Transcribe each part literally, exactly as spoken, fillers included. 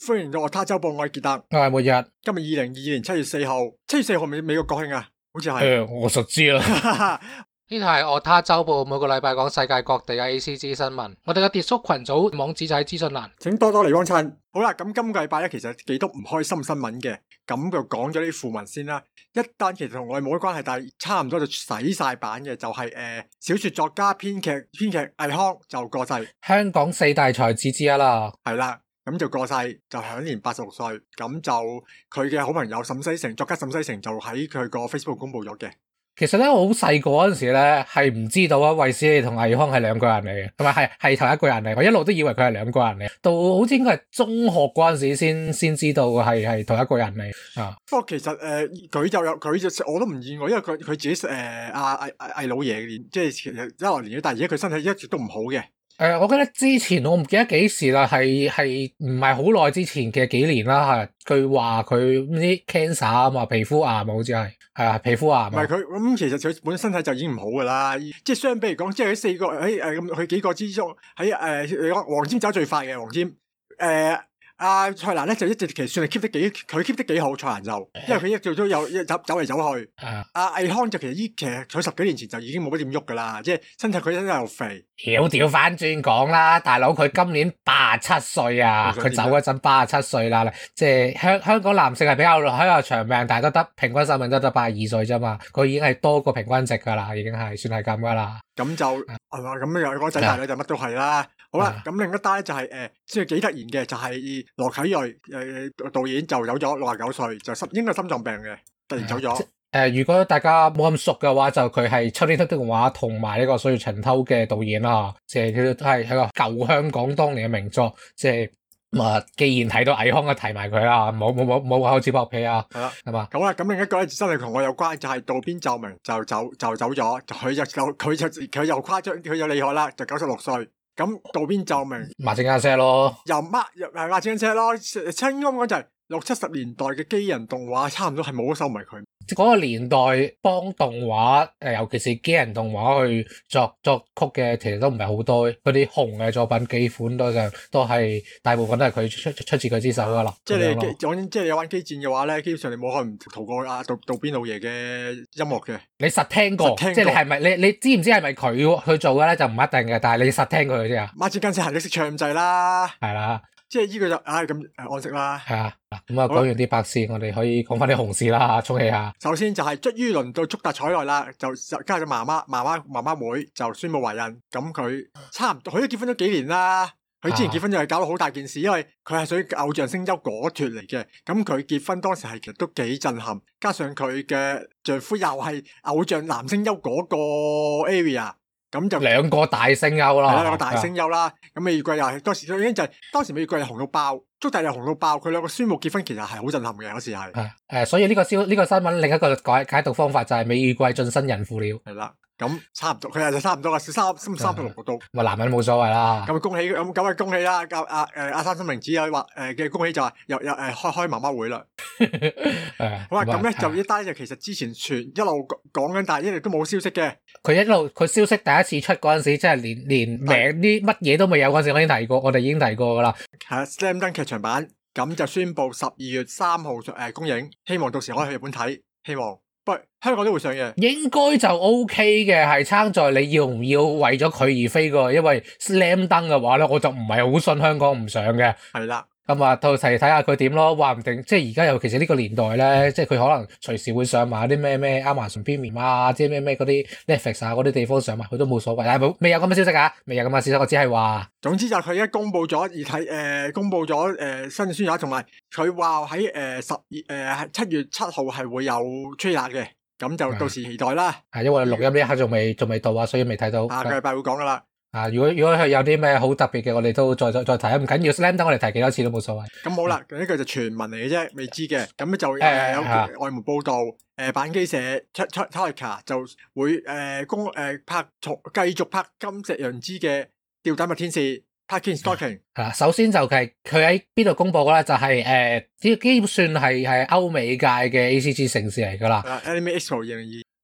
歡迎到我他周報，我係傑特， 我係末日。 今日二零二二年七月四號，七月四號美美國國慶啊，好似係。 誒、呃，我實知啦。 呢度係我他周報，每個禮拜講世界各地嘅 A C G 新聞。我哋嘅跌叔群組網址就喺資訊欄， 請多多嚟幫襯。好啦，咁今個禮拜咧，其實幾多唔開心新聞嘅，咁就講咗啲負文先啦。一單其實同我哋冇乜關係，但係差唔多就洗晒版嘅，就係、是、誒、呃、小說作家、編劇、編劇倪匡就過世。 香港四大才子之一啦， 係啦，咁就過世，就享年八十六歲。咁就佢嘅好朋友沈西城作家沈西城就喺佢個 Facebook 公布咗嘅。 其實咧，我好細個嗰陣時咧，係唔知道啊，衛斯理同倪匡係兩個人嚟嘅，同埋係係同一個人嚟。我一路都以為佢係兩個人嚟，到好似應該係中學嗰陣時先先知道係係同一個人嚟啊。 不過其實誒，佢、呃、就有佢就我都唔意外，因為佢佢自己誒阿阿倪老爺年，即係其實一來年紀，但係而家佢身體一直都唔好嘅。 誒、呃，我記得之前我唔記得幾時啦，係係唔係好耐之前嘅幾年啦，係佢話佢啲 cancer 啊嘛，皮膚癌啊，好似係係啊，皮膚癌。 唔係佢咁，其實佢本身身體就已經唔好噶啦，即係相比嚟講，即係喺四個喺誒咁佢幾個之中，喺誒你講黃霑走最快嘅黃霑誒。呃阿、啊、蔡瀾咧就一直其實算係 keep 得幾，佢 keep 得幾好。蔡瀾就，因為佢一直都有一走走嚟走去。阿倪匡就其實依其實佢十幾年前就已經冇乜點喐噶啦，即係身體佢身體又肥。 屌調翻轉講啦，大佬佢今年八十七歲啊，佢走嗰陣八十七歲啦，即係香香港男性係比較比較長命，但係都得平均壽命都得八十二歲啫嘛，佢已經係多過平均值噶啦，已經係算係咁噶啦。 咁就係嘛，咁又個仔大女就乜都係啦。好啦，咁、啊、另一單咧就係、是、誒，即係幾突然嘅，就係、是、羅啟銳誒導演就走咗，六十九歲，就心應該係心臟病嘅，突然走咗。誒、 呃，如果大家冇咁熟嘅話，就佢係《秋天的童話》同埋呢個《歲月長偷》嘅導演啦，即係佢都係一個舊香港當年嘅名作，即係咁啊。既然睇到倪匡，就提埋佢啦，冇冇冇冇口齒薄皮啊，係啦，係嘛。 咁啦，咁另一個咧真係同我有關，就係、是、渡邊奏明就走就走咗，佢就佢就佢又誇張，佢又厲害啦，就九十六歲。咁渡邊奏明馬正亞車咯， 又乜又係馬正亞車咯，親啱講就係六七十年代嘅機人動畫，差唔多係冇得收埋佢。 嗰個年代幫動畫誒，尤其是機人動畫去作作曲嘅，其實都唔係好多。嗰啲紅嘅作品幾款都就都係大部分都係佢出出，出自佢之手噶啦。即係你講即係你玩機戰嘅話咧，基本上你冇可能唔逃過阿渡渡邊老爺嘅音樂嘅。 你實聽過，聽過即係你係咪你你知唔知係咪佢去做嘅咧？就唔一定嘅，但係你實聽過佢先啊。 馬志根先行咗識唱咁滯啦， 係啦。 即係呢個就唉咁安息啦。 係啊，咁啊講完啲白事，我哋可以講翻啲紅事啦，沖氣下。 首先就係終於輪到速達彩奈啦，就加咗媽媽媽媽媽媽妹就宣布懷孕。咁佢差唔多，佢都結婚咗幾年啦。佢之前結婚就係搞到好大件事，因為佢係屬於偶像聲優果脫嚟嘅。咁佢結婚當時係其實都幾震撼，加上佢嘅丈夫又係偶像男聲優嗰個 area。咁就兩個大聲優啦， 係啦，兩個大聲優啦。咁美月桂又係當時已經就係、是、當時美月桂又紅到爆，速達又紅到爆。佢兩個宣布結婚，其實係好震撼嘅嗰時係。誒、 呃，所以呢個消呢、這個新聞另一個解解讀方法就係美月桂晉身孕婦了。 係啦，咁差唔多，佢係差唔多啦，三三三十六個度。 咪男人冇所謂啦。 咁恭喜咁咁啊恭喜啦！阿阿誒阿三生明子有話誒嘅恭喜就話又又誒開開媽媽會啦。好啦，咁咧就一單就其實之前傳一路講緊，但係一直都冇消息嘅。 佢一路佢消息第一次出嗰陣時，即係連連名啲乜嘢都未有嗰陣時，我已經提過，我哋已經提過噶啦。 係《Slam Dunk》劇場版咁就宣布十二月三號誒公映，希望到時可以去日本睇。希望，不過香港都會上嘅。 應該就 OK 嘅，係撐在你要唔要為咗佢而飛過，因為《Slam Dunk》嘅話咧，我就唔係好信香港唔上嘅。 係啦。 咁啊，到時睇下佢點咯，話唔定即係而家尤其是呢個年代咧，即係佢可能隨時會上埋啲咩咩 Amazon Premium 啊，即係咩咩嗰啲 Netflix 啊嗰啲地方上埋，佢都冇所謂。但係冇未有咁嘅消息啊，未有咁嘅消息，我只係話。 總之就係佢而家公佈咗而睇誒、呃，公佈咗誒、呃、新宣傳，同埋佢話喺誒十二誒七月七號係會有 trailer 嘅，咁就到時期待啦。 係因為錄音呢一刻仲未仲未到啊，所以未睇到。 下個禮拜會講噶啦。 啊！如果如果係有啲咩好特別嘅，我哋都再再再提啊，唔緊要 Slam Dunk 我哋提幾多次都冇所謂。 咁好啦，呢、嗯、個就傳聞嚟嘅啫，未知嘅。咁咧就誒、 呃呃、有外媒報道，誒、 呃、 板機社出出 Toyota 就會誒公誒拍重繼續拍金石陽之嘅吊帶麥天使 Parking Stocking。 係啦，首先就係佢喺邊度公佈嘅咧，就係誒基基本算係係歐美界嘅 A C G 城市嚟噶啦。 Anime Expo 二零二二。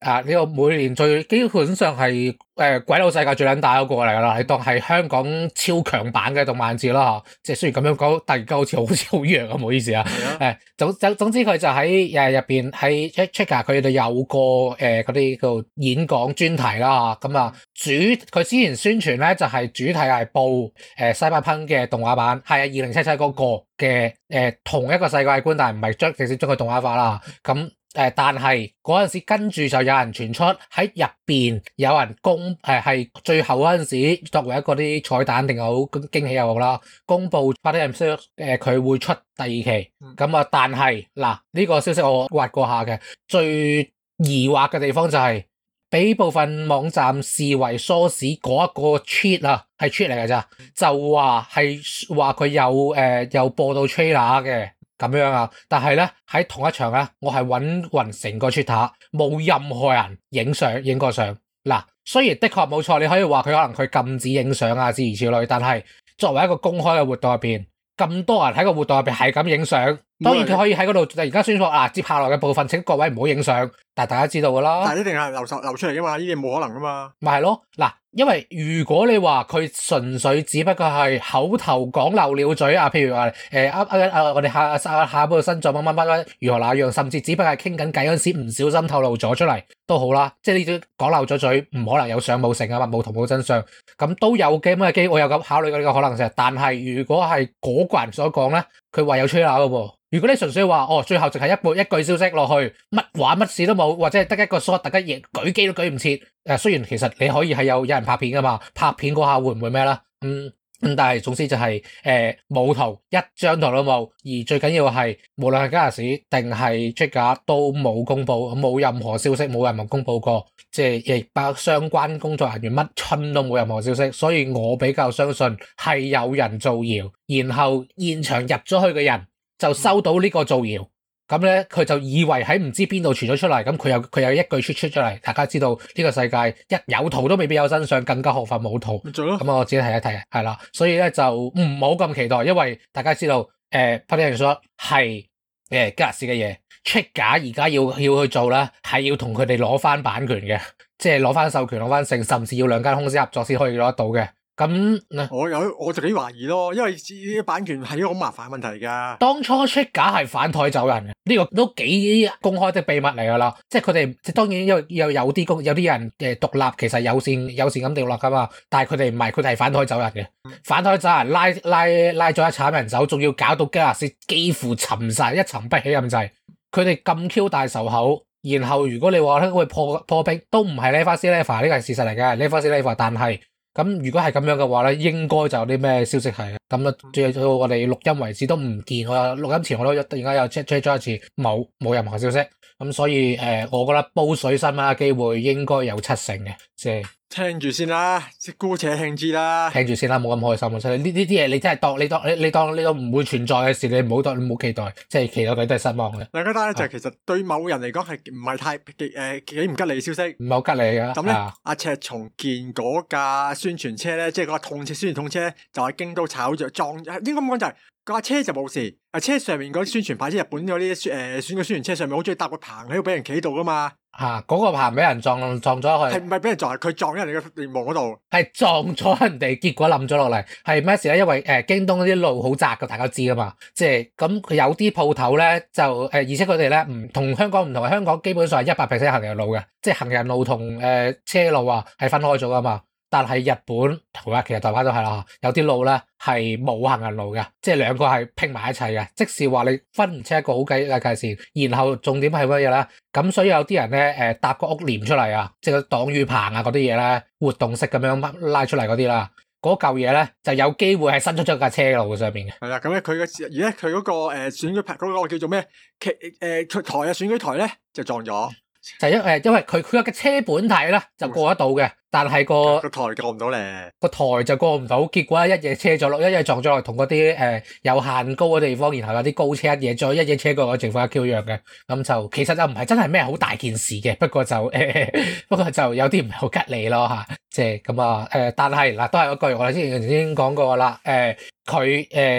啊呢、這個每年最基本上係誒、呃、鬼佬世界最撚大嗰個嚟噶啦，你當係香港超強版嘅動漫節啦，即係雖然咁樣講，突然間好似好似好弱啊，唔好意思啊。誒、啊、總總總之佢就喺誒入邊喺 Trigger 佢哋有個誒嗰啲叫演講專題啦，咁啊主佢之前宣傳咧就係、是、主題係報誒、呃、西巴噴嘅動畫版，係啊二零七七嗰個嘅誒、呃、同一個世界觀，但係唔係將直接將佢動畫化啦，咁。誒、呃，但係嗰陣時跟住就有人傳出喺入邊有人公誒係、呃、最後嗰陣時作為一個啲彩蛋定係好驚喜又好啦，公佈 Party M C 誒佢會出第二期，咁啊、嗯、但係嗱呢個消息我挖過下嘅，最疑惑嘅地方就係、是、俾部分網站視為 source 嗰一個 cheat 啊係 cheat 嚟嘅咋，就話係話佢有誒、呃、有播到 trailer 嘅。咁樣啊，但係咧喺同一場咧，我係揾勻成個 Twitter，冇任何人影相影過相。嗱，雖然的確冇錯，你可以話佢可能佢禁止影相啊，諸如此類，但係作為一個公開嘅活動入邊，咁多人喺個活動入邊係咁影相，當然佢可以喺嗰度突然間宣佈啊，接下來嘅部分請各位唔好影相，但係大家知道噶啦。但係一定係流流流出嚟噶嘛，呢啲冇可能噶嘛。咪係咯，嗱。因為如果你話佢純粹只不過係口頭講漏了嘴啊，譬如話誒啊啊啊我哋下下下一步新作乜乜乜如何那樣，甚至只不過係傾緊偈嗰陣時唔小心透露咗出嚟都好啦，即係呢啲講漏咗嘴，唔可能有相冇成啊嘛，冇圖冇真相，咁都有嘅咁嘅機會，我有咁考慮過呢個可能性。但係如果係嗰個人所講咧，佢話有吹喇嘅喎。如果你純粹話哦，最後淨係一部一句消息落去，乜話乜事都冇，或者係得一個 shot，大家亦舉機都舉唔切。誒，雖然其實你可以係有有人拍片噶嘛，拍片嗰下會唔會咩啦？嗯咁，但係總之就係誒冇圖，一張圖都冇。而最緊要係無論係加拿士定係 Trigger 都冇公佈，冇任何消息，冇任何公佈過，即係亦包相關工作人員乜春都冇任何消息。所以我比較相信係有人造謠，然後現場入咗去嘅人就收到呢個造謠，咁咧佢就以為喺唔知邊度傳咗出嚟，咁佢有佢有一句出出咗嚟，大家知道呢個世界一有圖都未必有真相，更加何況冇圖。咁我自己睇一睇，係啦，所以咧就唔好咁期待，因為大家知道誒 Party and Shot 係誒吉尼斯嘅嘢 ，Trigger 而家要要去做咧，係要同佢哋攞翻版權嘅，即係攞翻授權，攞翻成，甚至要兩間公司合作先可以攞得到嘅。咁我有我就幾懷疑咯，因為啲版權係一個好麻煩嘅問題噶。 當初 Trigger 係反台走人嘅，呢、這個都幾公開的秘密嚟噶啦。即係佢哋，即係當然因為有有啲公有啲人嘅獨立，其實有線有線咁獨立噶嘛。但係佢哋唔係，佢哋係反台走人嘅。嗯、反台走人拉拉拉咗一鏟人走，仲要搞到吉尼斯幾乎沉晒一沉不起咁滯。佢哋咁 Q 大仇口，然後如果你話咧會破破冰，都唔係 Level Level 呢個係事實嚟嘅 Level Level， 但係。咁如果係咁樣嘅話咧，應該就有啲咩消息係咁啊？最到我哋錄音為止都唔見，我錄音前我都突然間又 check check 咗一次，冇冇任何消息。咁所以誒、呃，我覺得煲水新聞嘅機會應該有七成嘅，即係聽住先啦，即姑且聽之啦， 聽住先啦，冇咁開心。所以呢呢啲嘢你真係當你當你你當你當唔會存在嘅事，你唔好當你唔好期待，即係期待佢都係失望嘅。 另一單咧就係其實對某人嚟講係唔係太誒幾唔吉利嘅消息， 唔係好吉利嘅。 咁咧，阿赤松健嗰架宣傳車咧，即係嗰個痛車宣傳痛車，就喺京都炒著撞，應該咁講就係架車就冇事，啊車上面嗰啲宣傳牌，即係日本嗰啲誒選舉宣傳車上面好中意搭個棚喺度俾人企度噶嘛。吓、啊，嗰、那個棚俾人撞撞咗去，係唔係俾人撞？係佢撞咗人哋嘅聯盟嗰度，係撞咗人哋，結果冧咗落嚟。係咩事咧？因為誒、呃、京東嗰啲路好窄嘅，大家知噶嘛。即係咁，佢有啲鋪頭咧就誒、呃，而且佢哋咧唔同香港唔同，香港基本上係一百 percent 行人路嘅，即係行人路同誒、呃、車路啊係分開咗噶嘛。但係日本同埋其實台灣都係啦，有啲路咧係冇行人路嘅，即係兩個係拼埋一齊嘅。即是話你分唔清一個好計嘅界線，然後重點係乜嘢咧？咁所以有啲人咧誒搭個屋簾出嚟啊，即係個擋雨棚啊嗰啲嘢咧，活動式咁樣拉出嚟嗰啲啦，嗰嚿嘢咧就有機會係伸出咗架車路上邊嘅。係啦，咁咧佢嘅而咧佢嗰個誒選舉牌嗰個叫做咩？其誒台啊選舉台咧就撞咗。就因誒，因為佢佢嘅車本體咧就過得到嘅，但係個個台過唔到咧，個台就過唔到，結果一嘢車咗落，一嘢撞咗落同嗰啲誒有限高嘅地方，然後有啲高車一嘢再一嘢車過嘅情況一 Q 樣嘅，咁就其實就唔係真係咩好大件事嘅，不過就誒、呃，不過就有啲唔係好吉利咯吓，即係咁啊誒，但係嗱都係嗰句，我哋之前已經講過啦，誒佢誒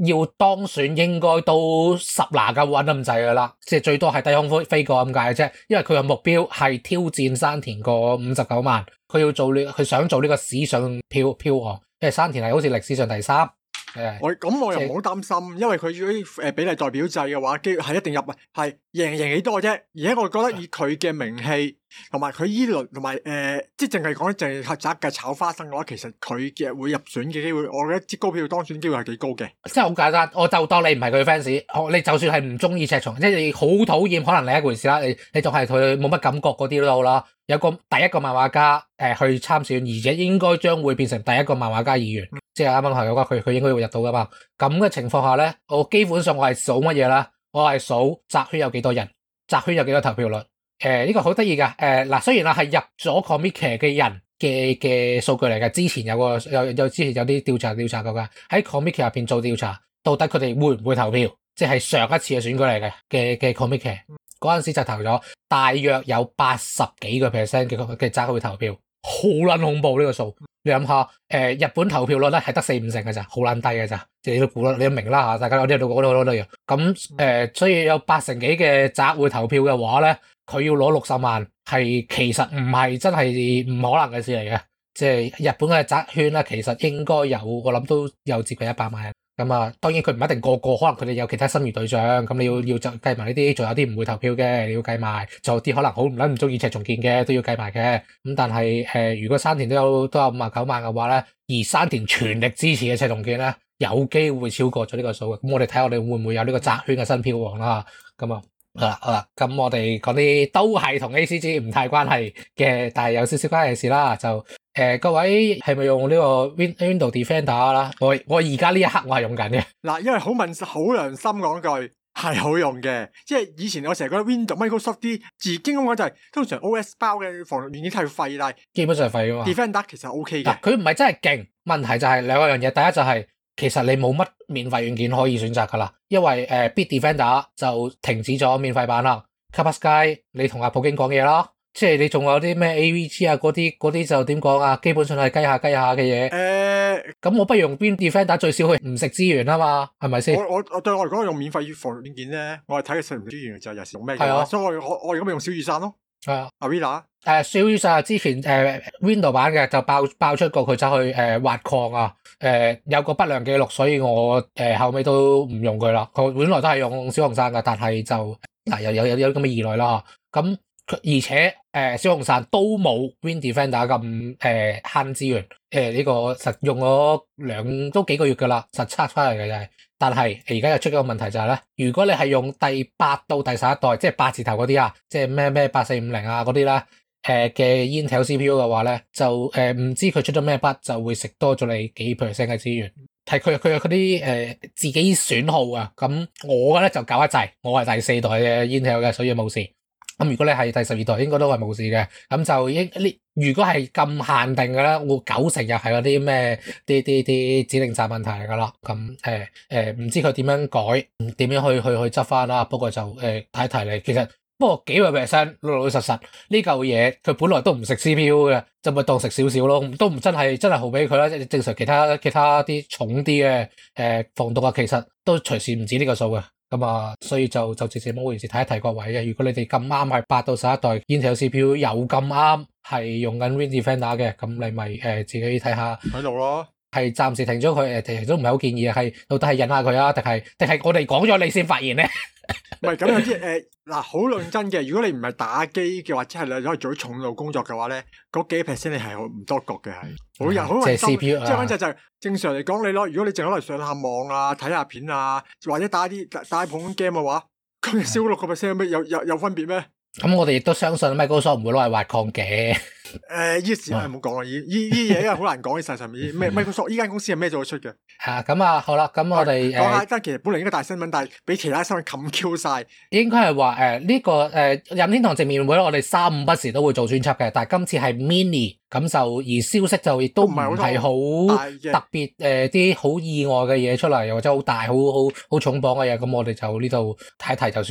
要當選應該都十拿九穩咁滯噶啦，即係最多係低空飛飛過咁解啫。因為佢嘅目標係挑戰山田個五十九萬，佢要做呢，佢想做呢個史上票票王，因為山田係好似歷史上第三。 我咁我又唔好擔心，因為佢如果誒比例代表制嘅話，機係一定入，係贏贏幾多啫。而且我覺得以佢嘅名氣同埋佢依輪同埋誒，即係淨係講淨係擇嘅炒花生嘅話，其實佢嘅會入選嘅機會，我覺得支高票當選機會係幾高嘅。 即係好簡單，我就當你唔係佢 fans，你就算係唔中意赤松，即係你好討厭，可能另一回事啦。你你仲係佢冇乜感覺嗰啲都好啦。有個第一個漫畫家誒、呃、去參選，而且應該將會變成第一個漫畫家議員，嗯、即係啱啱係嗰個佢佢應該會入到噶嘛。咁嘅情況下咧，我基本上我係數乜嘢啦？我係數宅圈有幾多人，宅圈有幾多投票率。誒、呃、呢、這個好得意噶。誒、呃、嗱，雖然啊係入咗 Comic 嘅人嘅嘅數據嚟嘅，之前有個有有之前有啲調查調查過噶，喺 Comic 入邊做調查，到底佢哋會唔會投票？即係上一次嘅選舉嚟嘅嘅嘅 Comic。嗰陣時就投咗大約有八十幾個 percent 嘅嘅宅會投票，好撚恐怖呢個數。你諗下，誒、呃、日本投票率咧係得四五成嘅咋，好撚低嘅咋，即係你都估啦，你都明啦嚇，大家有啲度講到好多嘢。咁誒、呃，所以有八成幾嘅宅會投票嘅話咧，佢要攞六十萬，係其實唔係真係唔可能嘅事嚟嘅。即係日本嘅宅圈咧，其實應該有，我諗都有接近一百萬人。咁啊，當然佢唔一定個個，可能佢哋有其他心儀對象，咁你要要就計埋呢啲，仲有啲唔會投票嘅，你要計埋，仲有啲可能好唔撚唔中意赤松健嘅，都要計埋嘅。咁但係誒、呃，如果山田都有都有五十九萬嘅話咧，而山田全力支持嘅赤松健咧，有機會超過咗呢個數嘅。咁我哋睇下我哋會唔會有呢個宅圈嘅新票王啦。咁啊，好啦好啦，咁我哋講啲都係同 A C G 唔太關係嘅，但係有少少關係嘅事啦，就。誒、呃，各位係咪用呢個 Windows Defender 啦？我我而家呢一刻我係用緊嘅。嗱， 因為好問好良心講句，係好用嘅。即係以前我成日覺得 Windows Microsoft 啲自經咁講就係、是、通常 O S 包嘅防毒軟件太廢啦， 基本上係廢噶嘛。 Defender 其實 OK 嘅。 佢唔係真係勁，問題就係兩個樣嘢。第一就係、是、其實你冇乜免費軟件可以選擇噶啦，因為誒、呃、Bitdefender 就停止咗免費版啦。Kappa Sky 你同阿普京講嘢啦。即係你仲有啲咩 A V G 啊嗰啲嗰啲就點講啊？基本上係雞下雞下嘅嘢。誒、呃，咁我不如用 Win Defender 最少去唔食資源啊嘛，係咪先？我我我對我嚟講用免費防軟件咧，我係睇佢食唔食資源就有時用咩嘅。係啊，所以我我我而家咪用小雨傘咯。係啊 Avila 誒，小雨傘之前誒、呃、Windows 版嘅就爆爆出過佢走去誒、呃、挖礦啊，誒、呃、有個不良記錄，所以我誒、呃、後尾都唔用佢啦。佢本來都係用小紅傘噶，但係就嗱又有有有咁嘅疑慮啦。咁而且誒、呃、小紅傘都冇 Win Defender 咁誒慳資源，誒、呃、呢、這個實用咗兩都幾個月噶啦，實測翻嚟嘅就係。但係而家又出咗個問題就係、是、咧，如果你係用第八到第十一代，即係八字頭嗰啲啊，即係咩咩八四五零啊嗰啲咧，誒嘅 Intel C P U 嘅話咧，就誒唔、呃、知佢出咗咩筆，就會食多咗你幾 percent 嘅資源。係佢佢有嗰啲誒自己損耗啊，咁我嘅咧就搞一滯，我係第四代嘅 Intel 嘅，所以冇事。咁如果你係第十二代，應該都係冇事嘅。咁就應呢，如果係咁限定嘅咧，我九成又係嗰啲咩啲啲啲指令集問題嚟噶啦。咁誒誒，唔知佢點樣改，點樣去去去執翻啦。不過就誒睇提你，其實不過幾個 percent 老老實實呢嚿嘢，佢本來都唔食 C P U 嘅，就咪當食少少咯，都唔真係真係好俾佢啦。正常其他其他啲重啲嘅誒防毒啊，其實都隨時唔止呢個數嘅。咁啊，所以就就直接冇回事，睇一睇各位嘅。如果你哋咁啱係八到十一代 Intel C P U 有咁啱係用緊 Win Defender 嘅，咁你咪誒、呃、自己睇下喺度咯。係暫時停咗佢，誒其實都唔係好建議啊。係到底係忍下佢啊，定係定係我哋講咗你先發現咧？唔係咁有啲誒嗱，好論真嘅。如果你唔係打機嘅，或者係你可以做啲重度工作嘅話咧，嗰幾 percent 你係唔多覺嘅，係好有好穩心。即係反正就係正常嚟講，你攞如果你淨係攞嚟上下網啊、睇下片啊，或者打啲打啲普通 game 嘅話，咁你少六個 percent 咩？有有有分別咩？咁我哋亦都相信 Microsoft 唔會攞嚟挖礦嘅。誒，呢事唔好講啦，呢呢呢嘢好難講。喺世上面咩 Microsoft 呢間公司係咩做得出嘅？係咁啊，好啦，咁我哋講下，但其實本嚟應該大新聞，但係俾其他新聞冚 Q 晒。應該係話誒呢個誒任天堂直面會，我哋三五不時都會做專輯嘅，但係今次係 mini，咁就而消息就亦都唔係好特別誒啲好意外嘅嘢出嚟，又或者好大好好好重磅嘅嘢，咁我哋就呢度睇一睇就算啦。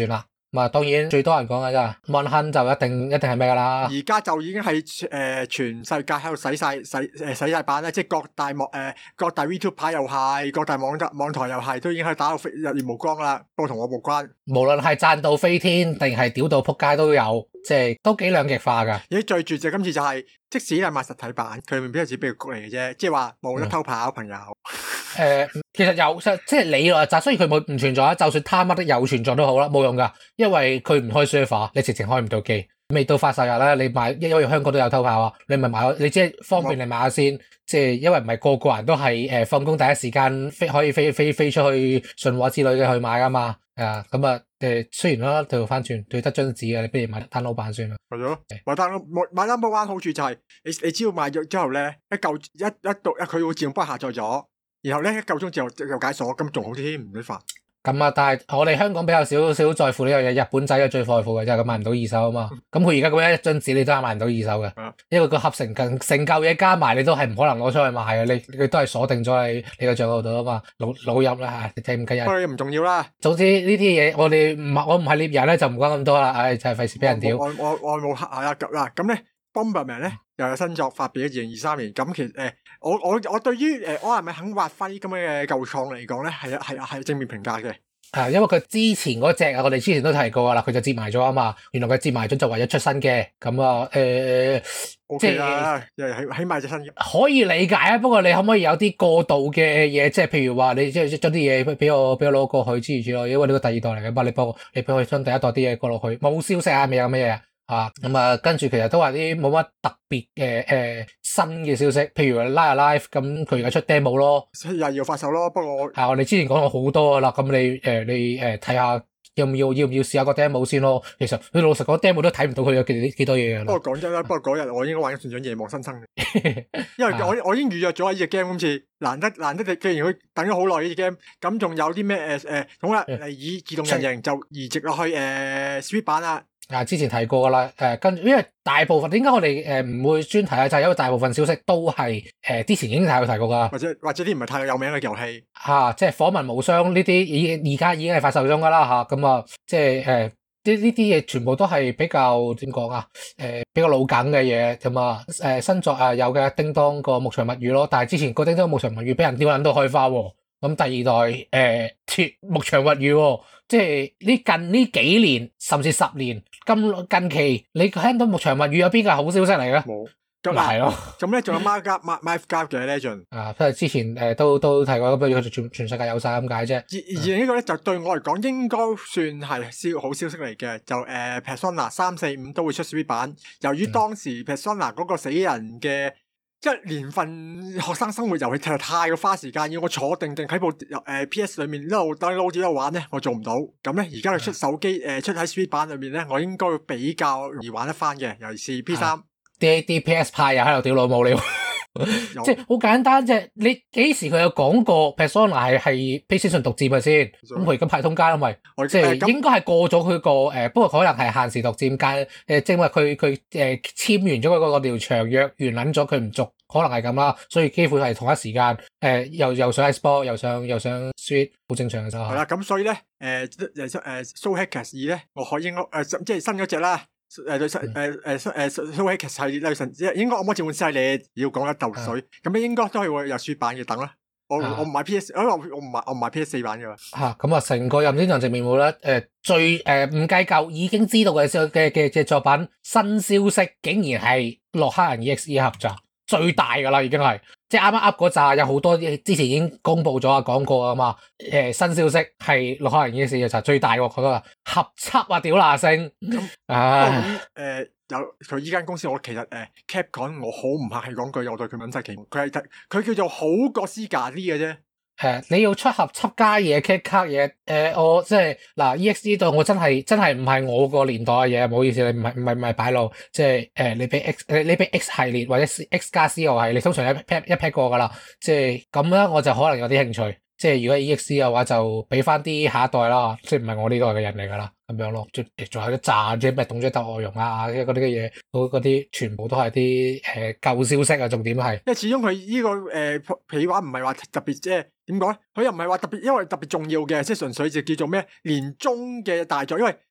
咁啊，當然最多人講嘅啫，Monhan就一定一定係咩噶啦。 而家就已經係誒、呃、全世界喺度洗晒洗誒洗晒版咧，即係各大網誒、呃、各大 YouTube 牌又係，各大網網台又係，都已經係打到日月無光啦。不過同我無關。 無論係讚到飛天定係屌到撲街都有，即係都幾兩極化噶。 而最絕就今次就係、是，即使係買實體版，佢未必係只俾個曲嚟嘅啫，即係話冇得偷跑，朋友。 誒、呃，其實有即係理論就雖然佢冇唔存在，就算他乜都有存在都好啦，冇用噶，因為佢唔開 server，你直情開唔到機。未到發售日咧，你買，因為香港都有偷跑啊，你咪買，你即係方便你買下先，即係因為唔係個個人都係誒放工第一時間飛可以飛飛飛出去順和之類嘅去買噶嘛，啊咁啊誒雖然啦退翻轉，退得張紙嘅，你不如買 download 版算啦。 係咯，買 download 買 download 版好處就係你你只要買咗之後咧，一嚿一一到一佢會自動幫下載咗，然後咧一夠鐘之後又解鎖，咁仲好啲添，唔使煩。 咁啊，但係我哋香港比較少少在乎呢樣嘢，日本仔係最在乎嘅，就係佢買唔到二手啊嘛。咁佢而家咁樣一張紙，你都係買唔到二手嘅， 嗯、 因為個合成成成嚿嘢加埋，你都係唔可能攞出去賣嘅。你佢都係鎖定咗你你個賬號度啊嘛。老老入啦嚇，睇唔緊要。 不過唔重要啦。總之呢啲嘢，我哋唔我唔係獵人咧，就唔講咁多啦。唉、哎，就係費事俾人屌。 我我我冇黑係啊嗱咁咧。Bomberman 咧又有新作發表，二零二三年咁其實誒、呃，我我我對於誒我係咪肯挖輝咁嘅舊創嚟講咧，係係係正面評價嘅。 啊，因為佢之前嗰隻啊，我哋之前都提過噶啦，佢就接埋咗啊嘛。原來佢接埋咗就為咗出新嘅，咁啊誒 ，O K 啦，又起起碼隻新嘅。 可以理解啊，不過你可唔可以有啲過渡嘅嘢，即係譬如話你即係將啲嘢俾我俾我攞過去諸如此類，因為呢個第二代嚟嘅嘛，你幫我你俾我將第一代啲嘢過落去，冇消息啊，未有咩嘢啊。啊，咁啊，跟住其實都話啲冇乜特別嘅誒新嘅消息，譬如話 Live Alive 咁，佢而家出 demo 咯， 又要發售咯。不過我係我哋之前講過好多噶啦，咁你誒、呃、你誒睇下要唔要要唔要試下個 demo 先咯。其實佢老實講 demo 都睇唔到佢有幾幾多嘢嘅。 不過講真啦，不過嗰日我應該玩緊《船長夜望新生》嘅，因為我我已經預約咗呢隻 game，今次難得難得，既然佢等咗好耐呢隻 game，咁仲有啲咩誒誒，好啦，嚟以自動人形就移植落去誒 Switch 版啦。 啊，之前提過噶啦，誒、呃，跟因為大部分點解我哋誒唔會專題啊，就係、是、因為大部分消息都係誒、呃、之前已經係有提過噶， 或者或者啲唔係太有名嘅遊戲， 吓、啊，即係火紋無雙呢啲已而家已經係發售中噶啦吓，咁啊，即係誒呢呢啲嘢全部都係比較點講啊，誒、呃、比較老梗嘅嘢咁啊，誒、呃、新作啊有嘅叮當個牧場物語咯，但係之前個叮當牧場物語俾人丟撚到開花喎。咁第二代誒鐵牧場物語，即係呢近呢幾年甚至十年咁近期，你聽到牧場物語有邊個係好消息嚟嘅？冇，咁咪係咯。咁咧仲有 Minecraft Minecraft 嘅 Legend 啊，即係之前誒都都提過，不過佢全全世界有晒咁解啫。而而呢個咧就對我嚟講應該算係消好消息嚟嘅，就誒、呃、Persona 三四五都會出 Switch 版。由於當時 Persona 嗰個死人嘅一年份學生生活遊戲實在太過花時間，要我坐定定喺部誒、呃、P S 裏面一路等撈住一路玩咧，我做唔到。咁咧而家佢出手機誒、呃、出喺 Switch 版裏面咧，我應該會比較容易玩得翻嘅，尤其是 P 三。啲啲 P S 派又喺度屌老母了，即係好簡單啫。你幾時佢有講過 Persona 係係 PlayStation 獨佔嘅先？咁佢而家派通街啦，咪即係應該係過咗佢個誒，不過可能係限時獨佔間誒，正話佢佢誒簽完咗嗰個條長約完撚咗，佢唔續，可能係咁啦。所以幾乎係同一時間誒、呃，又又上 Xbox，又上又上 Switch，好正常嘅就係啦。咁所以咧誒誒誒 Soul Hackers 二咧，我可以應該誒、呃、即係新嗰隻啦。誒對新誒誒誒誒 Soul Hackers 系列咧，神應該惡魔召喚師系列要講一嚿水，咁咧應該都係會有書版嘅，等啦。我我唔買 P S，因為我我唔買我唔買 P S 四版嘅。嚇咁啊，成個任天堂直面會咧誒最誒唔計舊已經知道嘅嘅嘅嘅作品新消息，竟然係洛克人 E X E 合集最大㗎啦，已經係。即係啱啱噏嗰扎有好多之前已經公佈咗啊，講過啊嘛。誒、呃、新消息係洛克人 E X E 就最大喎，佢話合輯啊屌嗱聲。咁啊誒有佢依間公司，我其實誒、呃、Capcom 我好唔客氣講句，我對佢問晒期望。佢係佢叫做好過 Sega 啲嘅啫。誒你要出合輯加嘢 cat 卡嘢誒我即係嗱 E X E 度我真係真係唔係我個年代嘅嘢，唔好意思，你唔係唔係唔係擺路，即係誒、呃、你俾 X 你你俾 X 系列或者 X 加 C 號系列，通常一 pack 一 pack 過噶啦，即係咁咧我就可能有啲興趣。即係如果 E X E 嘅話，就俾翻啲下一代啦，即係唔係我呢代嘅人嚟噶啦，咁樣咯。仲仲有啲炸啲咩動作鬥外容啊，嗰啲嘅嘢，嗰啲全部都係啲誒舊消息啊，重點係。因為始終佢呢個誒皮畫唔係話特別，即係點講咧？佢又唔係話特別，因為特別重要嘅，即係純粹就叫做咩年終嘅大作，因為。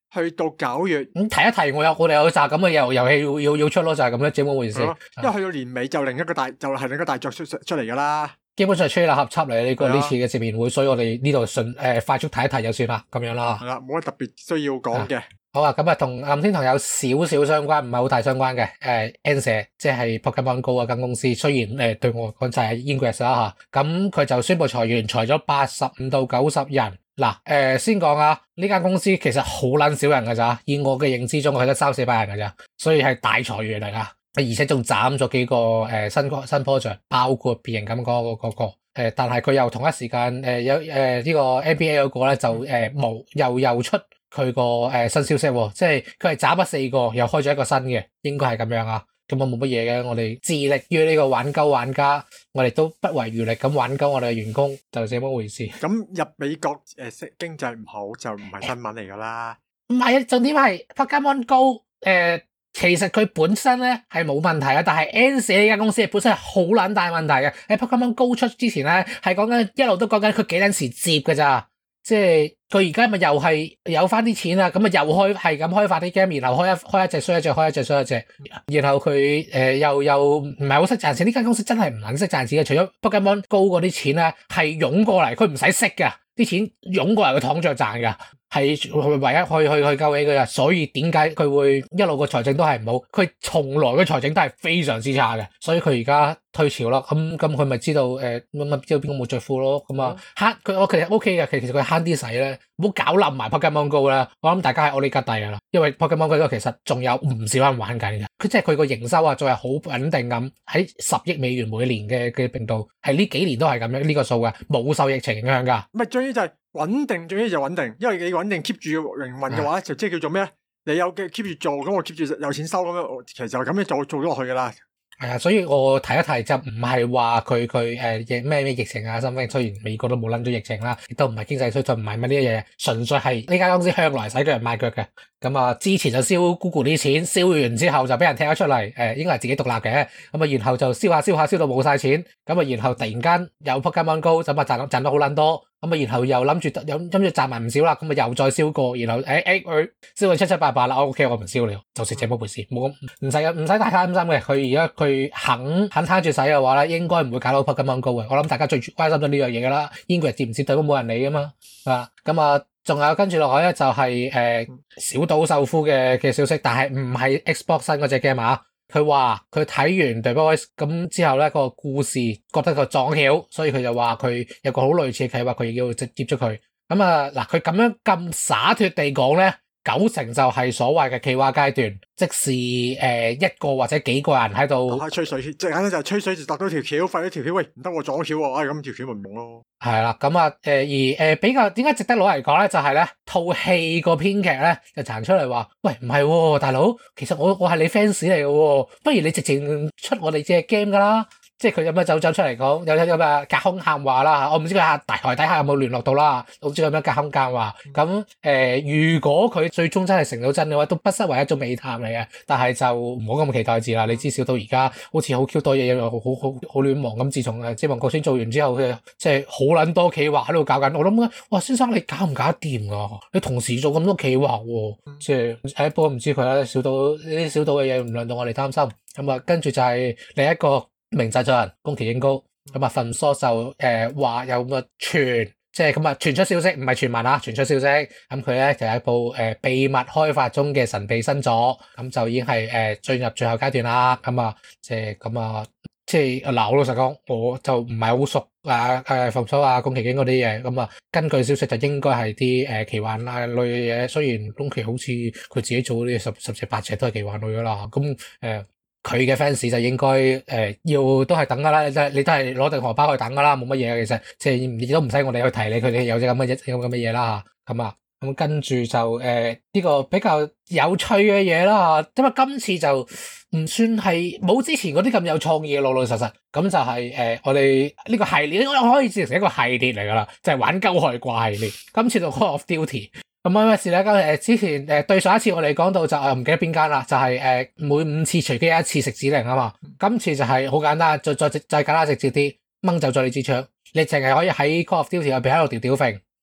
去到九月， 咁、嗯、提一提我有我哋有集咁嘅遊遊戲要要要出咯，就係咁樣，這麼回事。 因為去到年尾就另一個大就係、是、另一個大作出出嚟噶啦。 基本上係吹喇合輯嚟呢個呢次嘅見面會，所以我哋呢度順誒快速睇一睇就算啦，咁樣啦。 係啦，冇乜特別需要講嘅。 好啊，咁啊同任天堂有少少相關，唔係好大相關嘅。誒 N 社即係 Pokemon Go 嗰間公司，雖然誒對我講就係 Ingress 啦嚇，咁佢就宣布裁員，裁咗八十五到九十人。嗱誒先講啊，呢間公司其實好撚少人㗎咋，以我嘅認知中佢得三四百人㗎咋，所以係大裁員嚟㗎。而且仲斬咗幾個誒、呃、新新 project，包括變形金剛嗰嗰個。誒，但係佢又同一時間誒有誒呢、呃這個 N B A 嗰個咧就誒冇、呃、又又出佢個誒新消息喎，即係佢係斬咗四個，又開咗一個新嘅，應該係咁樣啊。咁啊冇乜嘢嘅，我哋致力於呢個挽救玩家，我哋都不遺餘力咁挽救我哋嘅員工，就這麼回事。 咁入美國誒、呃、經濟唔好就唔係新聞嚟㗎啦。 唔係啊，重點係 Pokemon Go 誒。其實佢本身咧係冇問題啊，但係 N 社呢間公司本身係好撚大問題嘅。喺 Pokemon Go 出之前咧，係講緊一路都講緊佢幾陣時接㗎咋，即係佢而家咪又係有翻啲錢啦，咁啊又開係咁開發啲 game，然後開一開一隻衰一隻，開一隻衰一隻，然後佢誒、呃、又又唔係好識賺錢。呢間公司真係唔撚識賺錢嘅，除咗 Pokemon Go 嗰啲錢咧係湧過嚟，佢唔使識㗎，啲錢湧過嚟佢躺着賺㗎。係唯一去去去救起佢啊！所以點解佢會一路個財政都係唔好？佢從來嘅財政都係非常之差嘅，所以佢而家退潮啦。咁咁佢咪知道誒乜乜知道邊個冇着褲咯？咁啊慳佢我其實 O K 嘅，其實佢慳啲使咧，唔好搞冧埋 Pokemon Go 啦。我諗大家係我呢吉弟噶啦，因為 Pokemon Go 其實仲有唔少人玩緊嘅。佢即係佢個營收啊，仲係好穩定咁喺十億美元每年嘅嘅程度，係呢幾年都係咁樣呢個數嘅，冇受疫情影響噶。 唔係最緊要就係穩定，最緊要就穩定，因為你穩定 keep 住營運嘅話，就即係叫做咩？你有嘅 keep 住做，咁我 keep 住有錢收咁樣，其實就咁樣做做咗落去噶啦。 係啊，所以我提一提就唔係話佢佢誒咩咩疫情啊，甚至雖然美國都冇撚咗疫情啦，亦都唔係經濟衰退，唔係乜呢啲嘢，純粹係呢間公司向來洗腳人賣腳嘅。咁啊，之前就燒 Google 啲錢，燒完之後就俾人踢咗出嚟，誒應該係自己獨立嘅。咁啊，然後就燒下燒下燒到冇晒錢，咁啊，然後突然間有 Pokemon Go，咁啊賺賺到好撚多，咁啊，然後又諗住有諗住賺埋唔少啦，咁啊又再燒過，然後誒誒佢燒到七七八八啦，OK 我唔燒你，就是這麼回事，冇咁唔使唔使太擔心嘅。佢而家佢肯肯攤住使嘅話咧，應該唔會搞到 Pokemon Go 嘅。我諗大家最關心咗呢樣嘢噶啦，英國人接唔接對都冇人理噶嘛，啊咁啊。仲有跟住落去咧就係、是、誒、呃、小島秀夫嘅嘅消息，但係唔係 Xbox 新嗰隻 game 啊。佢話佢睇完 The Boys 咁之後咧個故事覺得佢撞橋，所以佢就話佢有個好類似嘅計劃，佢要直接咗佢。咁啊嗱，佢咁樣咁灑脫地講咧，九成就係所謂嘅企劃階段，即是誒、呃、一個或者幾個人喺度吹水，即係簡單就係吹水就搭到條橋，廢咗條橋，喂唔得我撞橋喎，哎咁條橋咪唔用咯。係啦，咁啊誒而誒、呃、比較點解值得攞嚟講咧？就係咧套戲個編劇咧就彈出嚟話，喂唔係喎，大佬，其實我我係你 fans 嚟嘅喎，不如你直情出我哋隻 game 噶啦。即係佢有咩走走出嚟講，有有有咩隔空喊話啦，我唔知佢下大台底下有冇聯絡到啦，我唔知佢有咩隔空喊話。咁誒、呃，如果佢最終真係成到真嘅話，都不失為一種美談嚟嘅。但係就唔好咁期待字啦。你知小到而家好似好 Q 多嘢，好好好好亂忙咁。自從誒《即係王國先做完之後，佢即係好撚多企劃喺度搞緊。我諗咧，哇，先生你搞唔搞得掂啊？你同時做咁多企劃喎，即係誒，不過唔知佢啦。小到呢啲小到嘅嘢唔輪到我哋擔心。咁啊，跟住就係另一個。名製作人宮崎英高咁啊，份疏就誒話有個傳，即係咁啊傳出消息，唔係傳聞啊，傳出消息。咁佢咧就有一部誒、呃、秘密開發中嘅神秘新作，咁就已經係誒進入最後階段啦。咁啊，即係咁啊，即係嗱，我老實講，我就唔係好熟啊誒份疏啊宮崎英嗰啲嘢。咁啊，根據消息就應該係啲誒奇幻啊類嘅嘢。雖然宮崎好似佢自己做嗰啲十十隻八隻都係奇幻類噶啦。咁誒。呃佢嘅 fans 就應該誒、呃、要都係等噶啦，你都係你都係攞定荷包去等噶啦，冇乜嘢嘅其實，即係亦都唔使我哋去提你，佢哋有隻咁嘅嘢咁嘅嘢啦嚇，咁啊咁跟住就誒呢、呃這個比較有趣嘅嘢啦嚇，因為今次就唔算係冇之前嗰啲咁有創意嘅老老實實，咁就係、是、誒、呃、我哋呢個系列我可以接成一個系列嚟噶啦，就係、是、玩鳩海怪系列，今次就 Call of Duty。咁咩事咧？誒之前誒對上一次我哋講到就誒唔記得邊間啦，就係、是、誒每五次隨機一次食指令啊嘛。今次就係好簡單，再再再簡單直接啲，掹走咗你支槍，你淨係可以喺 Call of Duty 入邊喺度吊吊揈，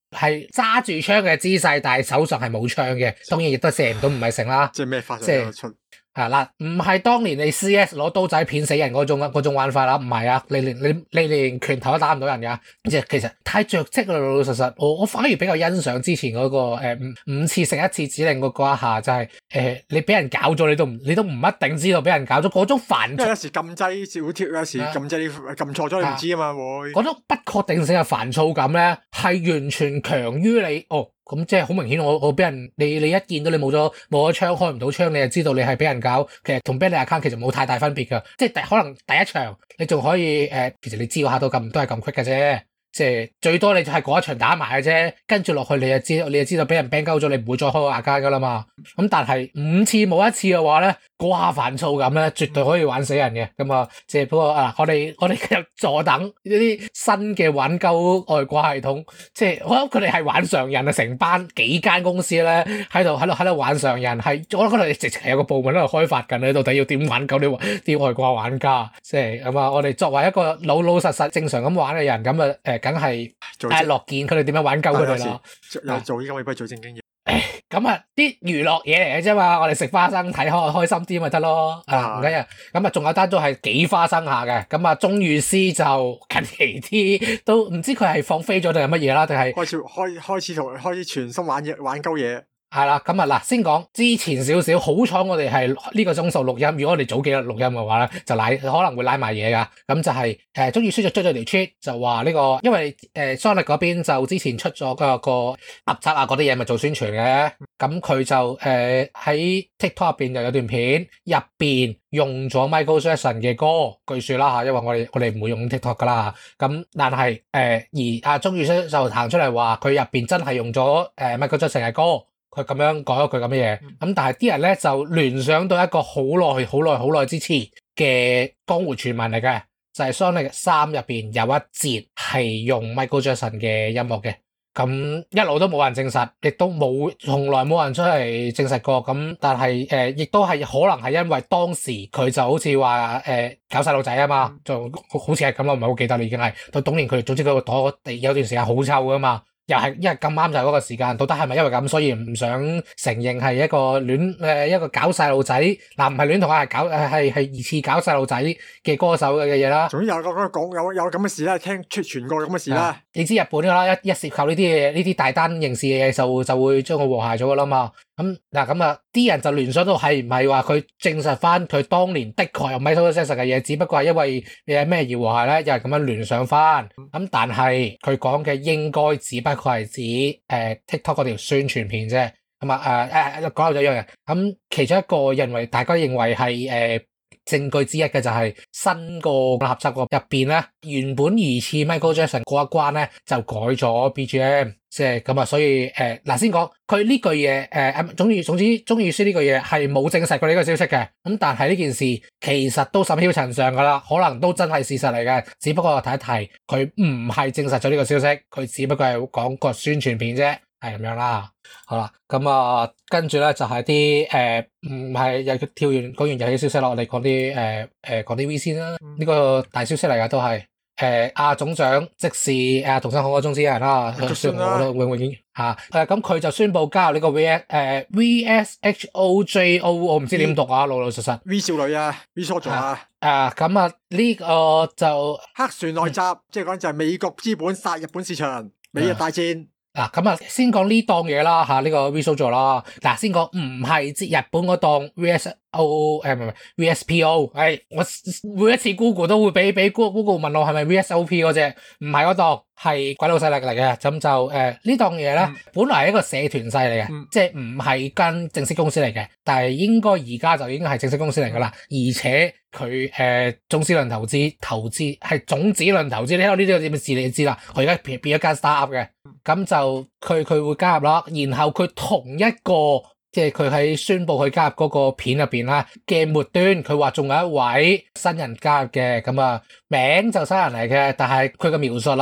係揸住槍嘅姿勢，但係手上係冇槍嘅，當然亦都射唔到，唔係成啦。 即係咩發即係出？ 係啦，唔係當年你 C S 攞刀仔片死人嗰種嗰種玩法啦，唔係啊，你連你你連拳頭都打唔到人噶，即係其實太着跡啦，老老實實，我我反而比較欣賞之前嗰、那個誒五、呃、五次食一次指令嗰嗰一下，就係、是、誒、呃、你俾人搞咗，你都唔你都唔一定知道俾人搞咗嗰種煩， 因為有時撳掣少跳，有時撳掣撳錯咗你唔知啊嘛會。 嗰種不確定性嘅煩躁感咧，係完全強於你哦。咁即係好明顯，我我俾人你你一見到你冇咗冇咗槍，開唔到槍，你就知道你係俾人搞。其實同 ban 你 account 其實冇太大分別噶，即係可能第一場你仲可以誒、呃，其實你知嗰下都咁都係咁 quick 嘅啫。即係最多你就係嗰一場打埋嘅啫，跟住落去你就知道，你就知道俾人 ban 鳩咗，你唔會再開個 account 噶啦嘛。咁但係五次冇一次嘅話咧，嗰下煩躁感咧，絕對可以玩死人嘅。咁啊，即係不過啊，我哋我哋繼續坐等呢啲新嘅玩鳩外掛系統，即係我諗佢哋係玩常人啊，成班幾間公司咧喺度喺度喺度玩常人，係我諗佢哋直情係有個部門喺度開發緊咧，到底要點玩鳩啲啲外掛玩家，即係咁啊！我哋作為一個老老實實正常咁玩嘅人，咁啊誒，梗係誒樂見佢哋點樣玩鳩佢哋咯。 又做依家咪不如做正經嘢。 咁啊，啲娛樂嘢嚟嘅啫嘛，我哋食花生睇開開心啲咪得咯。啊，唔緊要。咁啊，仲有單都係幾花生下嘅。咁啊，鐘乳師就近期啲都唔知佢係放飛咗定係乜嘢啦，定係開始開開始同開始全心玩嘢玩鳩嘢。 係啦，咁啊嗱，先講之前少少，好彩我哋係呢個鐘數錄音。如果我哋早幾日錄音嘅話咧，就拉可能會拉埋嘢噶。咁就係誒，鐘乳師就出咗條 tweet 就話呢、這個，因為誒 Sonic 嗰邊就之前出咗個個合集啊嗰啲嘢咪做宣傳嘅。咁佢就誒喺、呃、TikTok 入邊就有段片入邊用咗 Michael Jackson 嘅歌，據說啦吓，因為我哋我哋唔會用 TikTok 噶啦。咁但係誒、呃、而阿鐘乳師就行出嚟話佢入邊真係用咗誒、呃、Michael Jackson 嘅歌。佢咁樣講一句咁嘅嘢，咁但係啲人咧就聯想到一個好耐、好耐、好耐之前嘅江湖傳聞嚟嘅，就係 Sonic 三入邊有一節係用 Michael Jackson 嘅音樂嘅，咁一路都冇人證實，亦都冇從來冇人出嚟證實過。咁但係誒，亦、呃、都係可能係因為當時佢就好似話誒搞細路仔啊嘛，就好似係咁咯，唔係好記得啦已經係。到當年佢哋總之佢個朵地有段時間好臭噶嘛。又係因為咁啱就係嗰個時間，到底係咪因為咁所以唔想承認係一個戀誒一個搞細路仔嗱，唔係戀童啊，係搞誒係係疑似搞細路仔嘅歌手嘅嘢啦。 總之有個講有有咁嘅事啦，聽出傳過咁嘅事啦。 你知日本噶啦，一一涉及呢啲嘢，呢啲大單刑事嘅嘢就就會將佢和諧咗噶啦嘛。咁嗱咁啊，啲人就聯想到係唔係話佢證實翻佢當年的確有 Michael Jackson 嘅嘢，只不過係因為誒咩而和諧咧，又係咁樣聯想翻。咁但係佢講嘅應該只不過係指誒、呃、TikTok 嗰條宣傳片啫。咁啊誒誒講咗一樣嘢。咁其中一個認為大家認為係誒。呃證據之一嘅就係新個合輯個入邊咧，原本疑似 Michael Jackson 嗰一關咧就改咗 B G M， 即係咁啊，所以誒嗱、呃、先講佢呢句嘢誒，總之總之鐘乳師呢句嘢係冇證實過呢個消息嘅，咁但係呢件事其實都甚囂塵上噶啦，可能都真係事實嚟嘅，只不過我提一提佢唔係證實咗呢個消息，佢只不過係講個宣傳片啫。係咁樣啦，好啦，咁啊，跟住咧就係啲誒，唔係又跳完講完遊戲消息咯，我哋講啲誒誒講啲 V 先啦，呢、嗯、個大消息嚟噶都係誒阿總長，即是阿桐生航空公司人啦，算我都永永遠吓誒，咁佢就宣布加入呢個 V S 誒、呃、V S H O J O， 我唔知點讀啊，老老實實 V 少女啊 V 少女啊， 誒咁啊呢個就黑船來襲，嗯、即係講就係美國資本殺日本市場，美日大戰。嗯嗱咁啊，先講呢檔嘢啦嚇，呢、這個 Visual 啦。嗱，先講唔係接日本嗰檔 V S O 誒唔係唔係 V S P O，係我每一次 Google 都會俾俾 Google 問我係咪 V S O P 嗰隻，唔係嗰檔，係鬼佬勢力嚟嘅。咁就誒、呃、呢檔嘢咧，嗯、本來係一個社團勢嚟嘅，嗯、即係唔係間正式公司嚟嘅，但係應該而家就已經係正式公司嚟噶啦，而且佢誒種子輪投資投資係種子輪投資，你聽到呢啲個字你就知啦。佢而家變變咗間 startup 嘅。咁就佢佢會加入啦，然後佢同一個即係佢喺宣布佢加入嗰個片入邊啦嘅末端，佢話仲有一位新人加入嘅，咁啊名就新人嚟嘅，但係佢嘅描述啦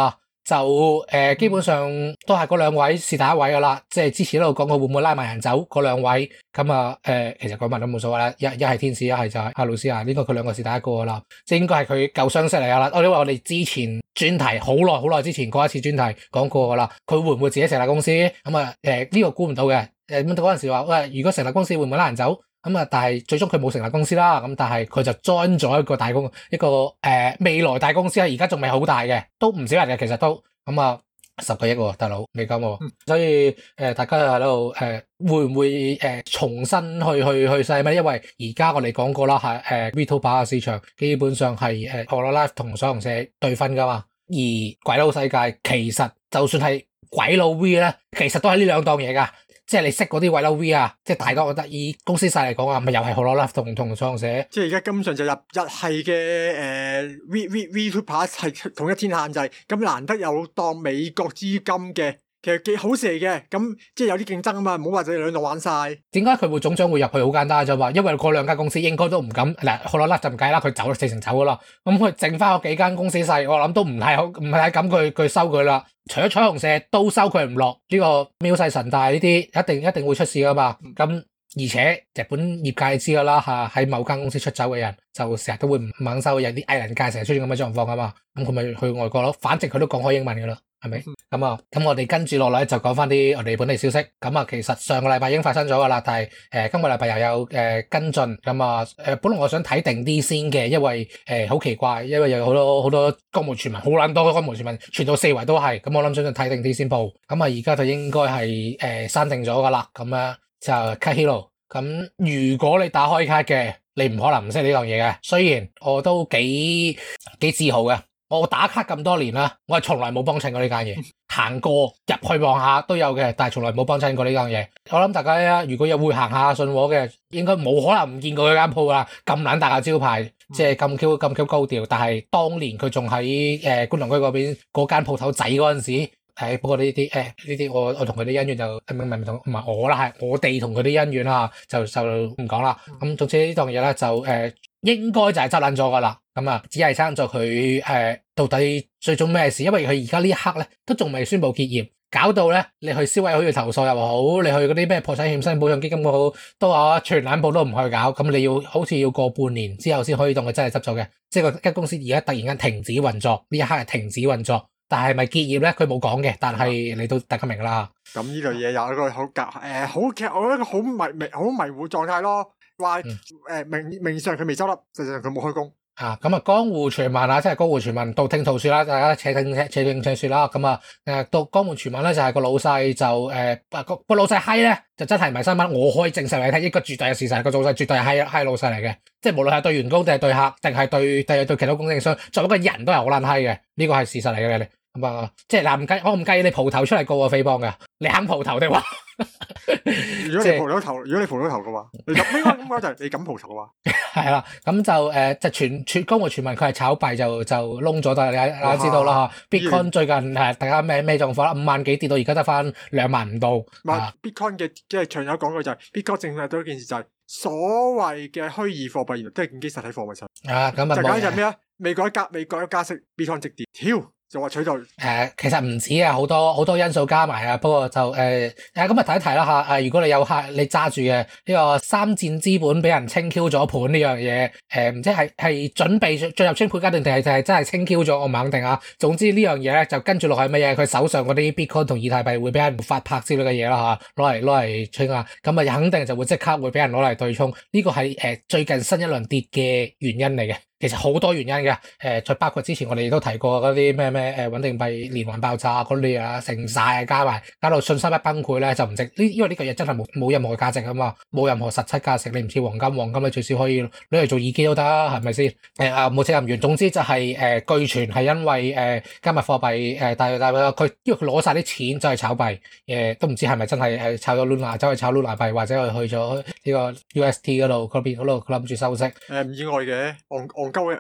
就誒、呃、基本上都係嗰兩位是第一位噶啦，即係之前喺度講過會唔會拉埋人走嗰兩位，咁啊誒其實講埋都冇所謂啦，一一係天使，一係就係阿魯斯亞，呢個佢兩個是第一個噶啦，即係應該係佢舊相識嚟噶啦。我因為我哋之前專題好耐好耐之前嗰一次專題講過噶啦，佢會唔會自己成立公司？咁啊誒呢個估唔到嘅，誒咁嗰陣時話喂，如果成立公司會唔會拉人走？咁啊，但係最終佢冇成立公司啦，咁但係佢就 join 咗一個大公一個誒、呃、未來大公司啦，而家仲未好大嘅，都唔少人嘅，其實都咁啊十個億喎，大佬美金喎，嗯、所以誒、呃、大家喺度誒會唔會誒、呃、重新去去去細咩？因為而家我哋講過啦，係誒 VTuber 嘅市場基本上係誒 Hololive 同彩虹社對分噶嘛，而鬼佬世界其實就算係鬼佬 V 咧，其實都係呢兩檔嘢噶。即係你識嗰啲鬼佬 V 啊，即係大多我覺得以公司勢嚟講啊，咪又係 Hololive 同同創社。 即係而家根本上就入日系嘅誒 V V VTuber 係統一天下就係咁難得有當美國資金嘅，其實幾好事嚟嘅。咁即係有啲競爭啊嘛，唔好話你兩度玩晒。 點解佢會總長會入去？好簡單啫嘛，因為嗰兩間公司應該都唔敢嗱 Hololive 就唔計啦，佢走四成走噶啦。咁佢剩翻嗰幾間公司細，我諗都唔係好唔係咁佢佢收佢啦。除咗彩虹社都收佢唔落，呢、這個喵細神大呢啲一定一定會出事噶嘛。咁、嗯、而且日本業界知噶啦吓，喺某間公司出走嘅人就成日都會唔肯收，有啲藝人界成日出現咁嘅狀況噶嘛。咁佢咪去外國咯，反正佢都講開英文噶啦，係咪？咁啊、嗯，咁我哋跟住落嚟就講翻啲我哋本地消息。咁啊，其實上個禮拜已經發生咗噶啦，但係誒、呃、今個禮拜又有誒、呃、跟進。咁啊誒，本來我想睇定啲先嘅，因為誒好、呃、奇怪，因為有好多好多江湖傳聞，好撚多江湖傳聞，傳到四圍都係。咁我諗想睇定啲先報。咁啊，而家就應該係誒刪定咗噶啦。咁樣就 Cut Hero。咁如果你打開卡嘅，你唔可能唔識呢樣嘢嘅。雖然我都幾幾自豪嘅。我打卡咁多年啦，我係從來冇幫襯過呢間嘢，行過入去望下都有嘅，但係從來冇幫襯過呢間嘢。我諗大家如果有會行下信和嘅，應該冇可能唔見過佢間鋪啦。咁撚大嘅招牌，即係咁 Q 咁 Q 高調。但係當年佢仲喺誒觀塘區嗰邊嗰間鋪頭仔嗰陣時，係不過呢啲誒呢啲我我同佢啲恩怨就唔唔唔同，唔係我啦，係我哋同佢啲恩怨啦，就就唔講啦。咁總之呢檔嘢咧就誒、呃、應該就係執撚咗噶啦。咁啊，只係爭咗佢誒到底最終咩事？因為佢而家呢一刻咧都仲未宣布結業，搞到咧你去消委會去投訴又好，你去嗰啲咩破產欠薪保障基金又好，都話全攬部都唔去搞。咁你要好似要過半年之後先可以當佢真係執咗嘅。即係個間公司而家突然間停止運作，呢一刻係停止運作，但係咪結業咧？佢冇講嘅，但係你都大家明啦。 咁呢類嘢有一個好夾誒，好其實我覺得一個好迷迷好迷糊狀態咯。話誒、嗯、名名義上佢未執笠，實際上佢冇開工。 啊，咁啊，江湖傳聞啊，即係江湖傳聞，道聽途說啦，大家且聽且且聽且說啦。咁啊，誒，到江湖傳聞咧就係個老細就誒，個個老細閪咧就真係唔係新聞，我可以證實你睇，呢個絕對係事實，個老細絕對係閪閪老細嚟嘅，即係無論係對員工定係對客，定係對定係對其他供應商，作為一個人都係好撚閪嘅，呢個係事實嚟嘅。你咁啊，即係嗱唔計，我唔計你蒲頭出嚟告我誹謗嘅，你肯蒲頭的話， 如果你蒲到頭，如果你蒲到頭嘅話，你咁應該應該就係你敢蒲頭嘅話。 係啦，咁就誒，就傳傳江湖傳聞佢係炒幣就就窿咗，但係大家知道啦嚇。Bitcoin 最近誒大家咩咩狀況啦？五萬幾跌到而家得翻兩萬唔到。唔係 Bitcoin 嘅即係長有講句就係 Bitcoin 證實到一件事就係所謂嘅虛擬貨幣原來都係建基實體貨幣上。 啊，咁啊， 就講就咩啊？美國一加美國一加息 ，Bitcoin 直跌，跳就話取代。誒、 呃，其實唔止啊，好多好多因素加埋啊。不過就誒誒咁啊，提一提啦嚇。誒，如果你有客你揸住嘅呢個三箭資本俾人清 Q 咗盤呢樣嘢，誒、呃、唔知係係準備進入清盤階段定係定係真係清 Q 咗，我唔肯定啊。總之呢樣嘢咧就跟住落係乜嘢？佢手上嗰啲 Bitcoin 同以太幣會俾人發拍之類嘅嘢啦嚇，攞嚟攞嚟清啊。咁啊，肯定就會即刻會俾人攞嚟對沖。呢個係誒最近新一輪跌嘅原因嚟嘅。其實好多原因嘅，誒、呃，再包括之前我哋都提過嗰啲咩咩誒穩定幣連環爆炸嗰啲啊，成晒啊，加埋搞到信心一崩潰咧就唔值呢，因為呢個嘢真係冇冇任何價值啊嘛，冇任何實質價值，你唔似黃金，黃金你最少可以攞嚟做耳機都得，係咪先？誒啊冇責任完，總之就係、是、誒、呃、據傳係因為誒、呃、加密貨幣誒大大佢因為佢攞晒啲錢走去炒幣，誒、呃、都唔知係咪真係誒炒咗 Luna 走去炒 Luna 幣，或者去去咗呢個 U S T 嗰度嗰邊嗰度佢諗住收息。 誒唔意外嘅，戇戇鳩嘅人咯。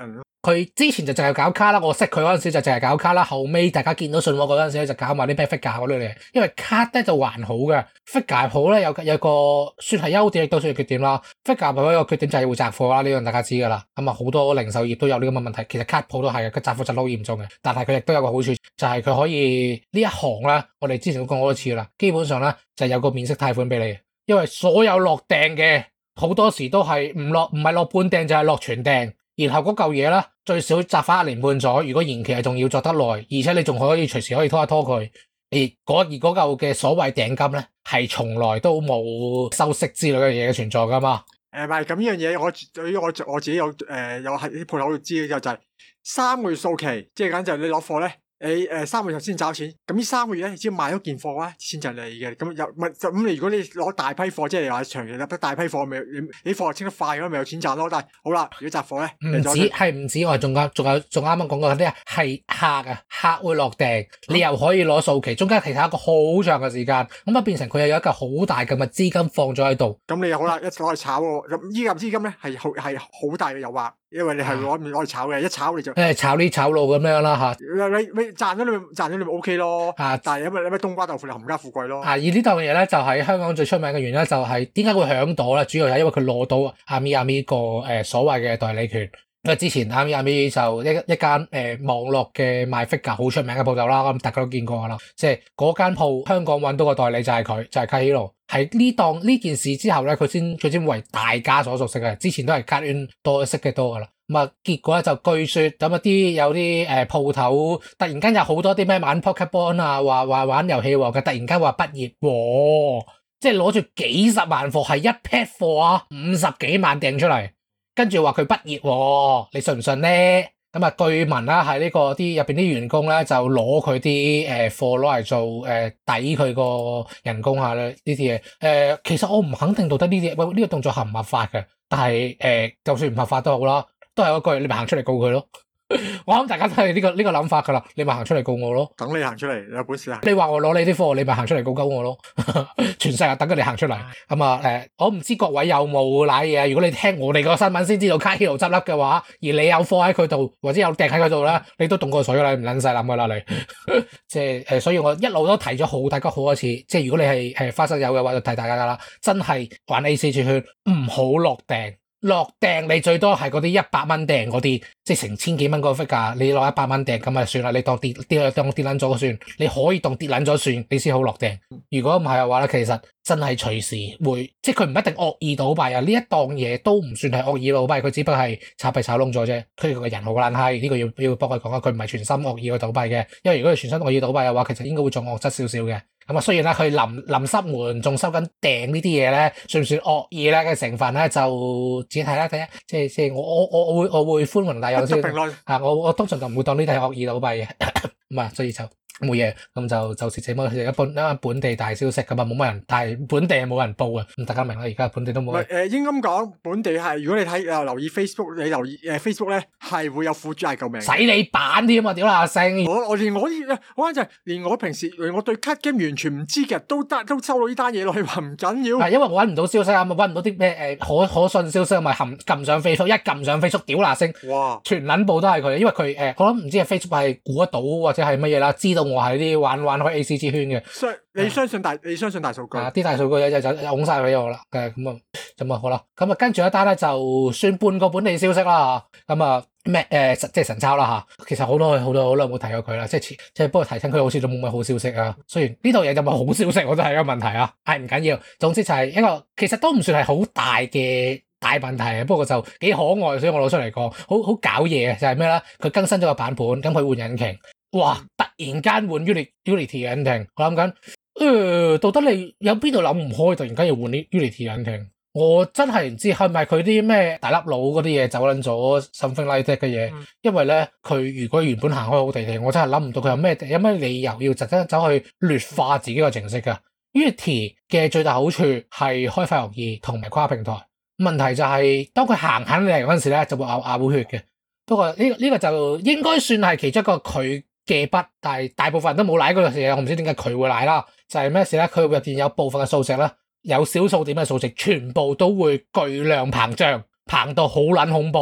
佢之前就淨係搞卡啦，我識佢嗰陣時就淨係搞卡啦，後尾大家見到信我嗰陣時咧就搞埋啲咩 figure 嗰類嘢，因為卡咧就還好嘅 figure 鋪咧有有個算係優點亦都算係缺點啦。figure 鋪一個缺點就係會雜貨啦，呢樣大家知噶啦。咁啊好多零售業都有呢咁嘅問題，其實卡鋪都係嘅，佢雜貨就好嚴重嘅。但係佢亦都有個好處，就係佢可以呢一行咧，我哋之前都講過多次啦，基本上咧就有個免息貸款俾你，因為所有落訂嘅好多時都係唔落唔係落半訂就係落全訂。然後嗰嚿嘢咧最少集翻一年半載，如果延期係仲要作得耐，而且你仲可以隨時可以拖一拖佢。而嗰而嗰嚿嘅所謂訂金咧係從來都冇收息之類嘅嘢嘅存在噶嘛。 誒，唔係咁呢樣嘢，我對於我我自己有誒、呃、有喺啲鋪頭度知嘅就係三個月數期，即係簡直係你攞貨咧。你誒、呃、三個月先找錢，咁呢三個月咧只要賣咗件貨咧，錢就係你嘅。咁又咪就咁？你如果你攞大批貨，即係話長期入得大批貨，咪你啲貨清得快咁，咪有錢賺咯。但係好啦，如果雜貨咧， 唔止係唔止，我仲有仲有仲啱啱講過嗰啲啊，係客啊，客會落訂，你又可以攞數期，中間其他一個好長嘅時間，咁啊變成佢又有一嚿好大嘅資金放咗喺度。 咁你又好啦，一攞去炒喎，咁依嚿資金咧係好係好大嘅誘惑。因為你係攞攞嚟炒嘅，一炒你就誒炒呢炒路咁樣啦嚇。 你你賺咗你賺咗你咪 O K 咯。 啊， 但係因為你咩冬瓜豆腐你冚家富貴咯。 啊，而呢檔嘢咧就喺香港最出名嘅原因就係點解會響到咧？主要係因為佢攞到阿咪阿咪個誒所謂嘅代理權。因為之前阿咪阿咪就一一間誒、呃、網絡嘅賣 figure 好出名嘅鋪頭啦，咁大家都見過噶啦。即係嗰間鋪香港揾到個代理就係佢，就係 Kahilo。喺呢檔呢件事之後咧，佢先佢先為大家所熟悉嘅。之前都係 Cardin 多識嘅多噶啦。咁啊，結果咧就據說咁一啲有啲誒鋪頭突然間有好多啲咩玩 Pokemon 啊，話話玩遊戲王嘅，突然間話畢業喎，即係攞住幾十萬貨係一 pet 貨啊，五十幾萬訂出嚟。跟住話佢畢業喎，你信唔信咧？咁啊，據聞啦，喺呢個啲入邊啲員工咧就攞佢啲誒貨攞嚟做誒抵佢個人工下咧呢啲嘢。誒、呃，其實我唔肯定到底呢啲喂呢個動作合唔合法嘅，但係誒、呃，就算唔合法都好啦，都係嗰句，你咪行出嚟告佢咯。我諗大家都係呢個呢個諗法噶啦，你咪行出嚟告我咯。 等你行出嚟，有本事行。 你話我攞你啲貨，你咪行出嚟告鳩我咯。全世界等緊你行出嚟。咁啊，誒，我唔知各位有冇瀨嘢。如果你聽我哋個新聞先知道 Kahilo 執笠嘅話，而你有貨喺佢度，或者有訂喺佢度咧，你都凍過水啦，你唔撚使諗噶啦你。即係誒，所以我一路都提咗好大家好多次，即係如果你係誒花生友嘅話，就提大家噶啦，真係玩 A C G 圈唔好落訂。落訂你最多係嗰啲一百蚊訂嗰啲，即係成千幾蚊嗰個 figure，你攞一百蚊訂咁啊算啦，你當跌跌當跌撚咗算，你可以當跌撚咗算，你先好落訂。如果唔係嘅話咧，其實真係隨時會，即係佢唔一定惡意倒閉啊！呢一檔嘢都唔算係惡意倒閉，佢只不過係炒幣炒窿咗啫。佢個人好爛閪，呢個要要幫佢講啊，佢唔係全心惡意去倒閉嘅，因為如果佢全心惡意倒閉嘅話，其實應該會仲惡質少少嘅。咁啊，雖然咧佢臨臨塞門仲收緊訂呢啲嘢咧，算唔算惡意咧嘅成分咧？就自己睇啦，睇下，即係即係我我我我會我會寬宏大量先嚇，我我通常就唔會當呢啲係惡意倒閉嘅，咁啊，所以就冇嘢，咁就就時這麼一般，因為本地大消息咁啊，冇乜人，但係本地係冇人報啊，咁大家明啦，而家本地都冇。 誒、呃，應該咁講，本地係如果你睇誒留意 Facebook，你留意誒 Facebook 咧係會有苦主嗌救命。 使你版添啊！屌啦，星我我連我呢，我就係連我平時連我對 card game 完全唔知嘅，都得都收到呢單嘢落去話唔緊要。 係因為我揾唔到消息啊嘛，揾唔到啲咩誒可可信消息，咪撳撳上 Facebook，一撳上 Facebook，屌啦星，哇！全撚部都係佢，因為佢誒、呃、我諗唔知係 Facebook 係估得到或者係乜嘢啦，知道我係啲玩玩開 A C G 圈嘅。 相你相信大、嗯、你相信大數據？啊， 啲大數據就就拱晒俾我啦。嘅咁啊，咁啊好啦，咁啊跟住一單咧就算半個本地消息啦嚇，咁啊咩誒即係神抄啦嚇。其實好多好多好耐冇提過佢啦，即係即係不過提親佢好似都冇乜好消息啊。雖然呢度嘢就冇好消息，我都係一個問題啊。係唔緊要，總之就係一個其實都唔算係好大嘅大問題，不過就幾可愛，所以我攞出嚟講，好好搞嘢嘅就係咩咧？佢更新咗個版本，咁佢換引擎。哇！突然間換 Unity Unity 引擎，我諗緊，誒、呃，到底你有邊度諗唔開？突然間要換啲 Unity 引擎，我真係唔知係咪佢啲咩大粒佬嗰啲嘢走撚咗 something like that 嘅嘢。嗯、因為咧，佢如果原本行開好地地，我真係諗唔到佢有咩有咩理由要特登走去劣化自己個程式噶。Unity 嘅最大好處係開發容易同埋跨平台，問題就係、是、當佢行緊嚟嗰陣時咧，就會咬咬血嘅。不過呢、這個呢、這個就應該算係其中一個佢嘅筆，但係大部分人都冇舐嗰個事，我唔知點解佢會舐啦。就係、是、咩事咧？佢入邊有部分嘅數值咧，有小數點嘅數值，全部都會巨量膨脹，膨到好撚恐怖。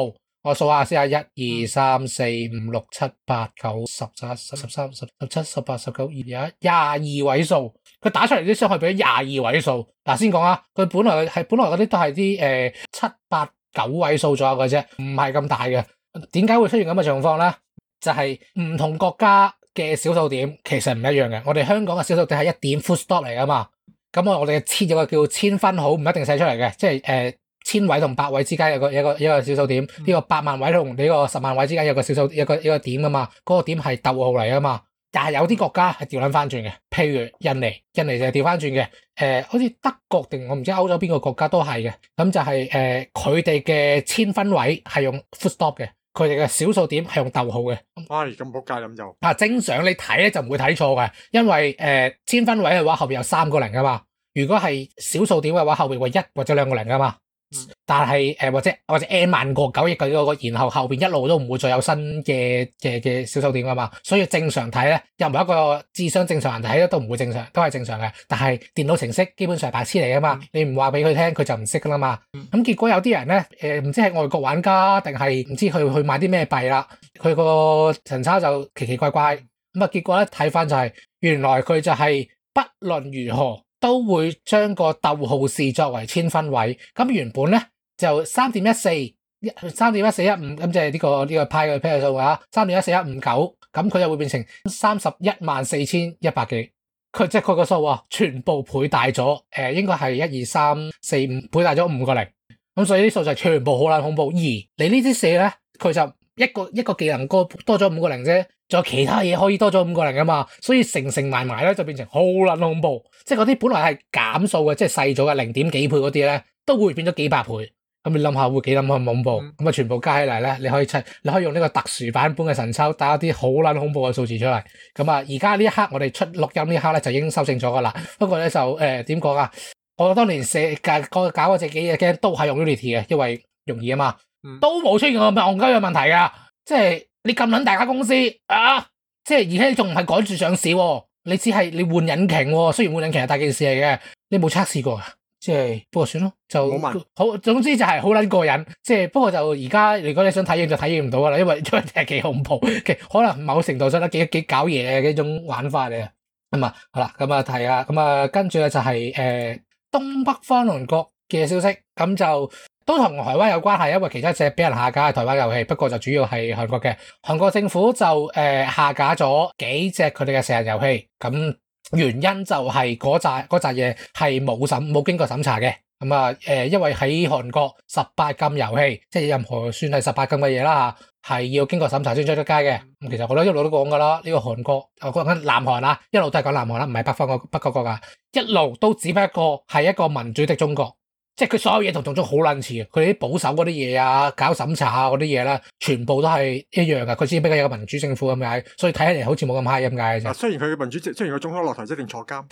我數下先啊，一二三四五六七八九十十一十十三十十七十八十九二廿廿二位數，佢打出嚟啲傷害俾咗廿二位數。嗱，先講啊，佢本來係本來嗰啲都係啲誒七八九位數左右嘅啫，唔係咁大嘅。點解會出現咁嘅狀況咧？就係、是、唔同國家嘅小數點其實唔一樣嘅。我哋香港嘅小數點係一點 full stop 嚟噶嘛。咁我我哋嘅千有個叫千分號，唔一定寫出嚟嘅，即係誒、呃、千位同百位之間有個有個一個小數點，呢、嗯、個八萬位同呢個十萬位之間有個小數一個一個點噶嘛，嗰、那個點係逗號嚟噶嘛。但係有啲國家係調撚翻轉嘅，譬如印尼，印尼就係調翻轉嘅。誒、呃，好似德國定我唔知歐洲邊個國家都係嘅。咁就係誒佢哋嘅千分位係用 full stop 嘅。佢哋嘅小數點係用逗號嘅。 唉，咁仆街咁就啊，正常你睇咧就唔會睇錯嘅，因為誒、呃、千分位嘅話後邊有三個零噶嘛，如果係小數點嘅話後邊會一或者兩個零噶嘛。嗯、但係誒、呃、或者或者 n 萬個九億個嗰個，然後後邊一路都唔會再有新嘅嘅嘅小數點噶嘛，所以正常睇咧，任何一個智商正常人睇咧都唔會正常，都係正常嘅。但係電腦程式基本上係白痴嚟噶嘛，嗯、你唔話俾佢聽佢就唔識噶啦嘛。咁、嗯、結果有啲人咧誒唔知係外國玩家定係唔知去去買啲咩幣啦，佢個陳差就奇奇怪怪咁啊。結果咧睇翻就係、是、原來佢就係不論如何都會將個逗號視作為千分位，咁原本咧就三點一四一三點一四一五，咁即係呢個呢個派嘅派數啊，三點一四一五九，咁佢就會變成三十一萬四千一百幾，佢即係佢個數啊，全部倍大咗，誒、呃、應該係一二三四五倍大咗五個零，咁所以啲數就全部好撚恐怖。而你呢啲寫咧，佢就一個一個技能多多咗五個零啫。仲有其他嘢可以多咗五個零噶嘛，所以乘乘埋埋咧就變成好撚恐怖，即係嗰啲本來係減數嘅，即係細咗嘅零點幾倍嗰啲咧，都會變咗幾百倍。咁你諗下會幾撚咁恐怖？咁啊、嗯、全部加起嚟咧，你可以出，你可以用呢個特殊版本嘅神抽打一啲好撚恐怖嘅數字出嚟。咁啊，而家呢一刻我哋出錄音呢一刻咧就已經修正咗噶啦。不過咧就誒點講啊？我當年寫搞搞嗰隻幾隻 game 都係用 Unity 嘅，因為容易啊嘛，嗯、都冇出現過咁戇鳩嘅問題噶，即係。你咁撚大家公司啊，即係而且你仲唔係趕住上市喎？你只係你換引擎喎，雖然換引擎係大件事嚟嘅，你冇測試過噶，即係不過算咯，就好。總之就係好撚過癮，即係不過就而家如果你想體驗就體驗唔到噶啦，因為因為係幾恐怖，其實可能某程度上都幾幾搞嘢嘅一種玩法嚟啊。咁啊，好啦，咁啊睇下，咁啊跟住咧就係、是、誒、呃、東北方鄰國嘅消息，咁就。都同台灣有關係，因為其他隻俾人下架係台灣遊戲，不過就主要係韓國嘅。韓國政府就誒、呃、下架咗幾隻佢哋嘅成人遊戲，咁原因就係嗰扎嗰扎嘢係冇審冇經過審查嘅。咁啊誒，因為喺韓國十八禁遊戲，即係任何算係十八禁嘅嘢啦嚇，係要經過審查先出得街嘅。咁其實我都一路都講噶啦，呢、這個韓國我講緊南韓啊，一路都係講南韓啦，唔係北方個北嗰個噶，一路都只不過係一個民主的中國。即係佢所有嘢同種種好撚似嘅，佢哋啲保守嗰啲嘢啊，搞審查啊嗰啲嘢咧，全部都係一樣噶。佢只不過有個民主政府咁解，所以睇起嚟好似冇咁嗨咁解啫。啊， 雖然佢嘅民主，雖然個總統落台一定坐監。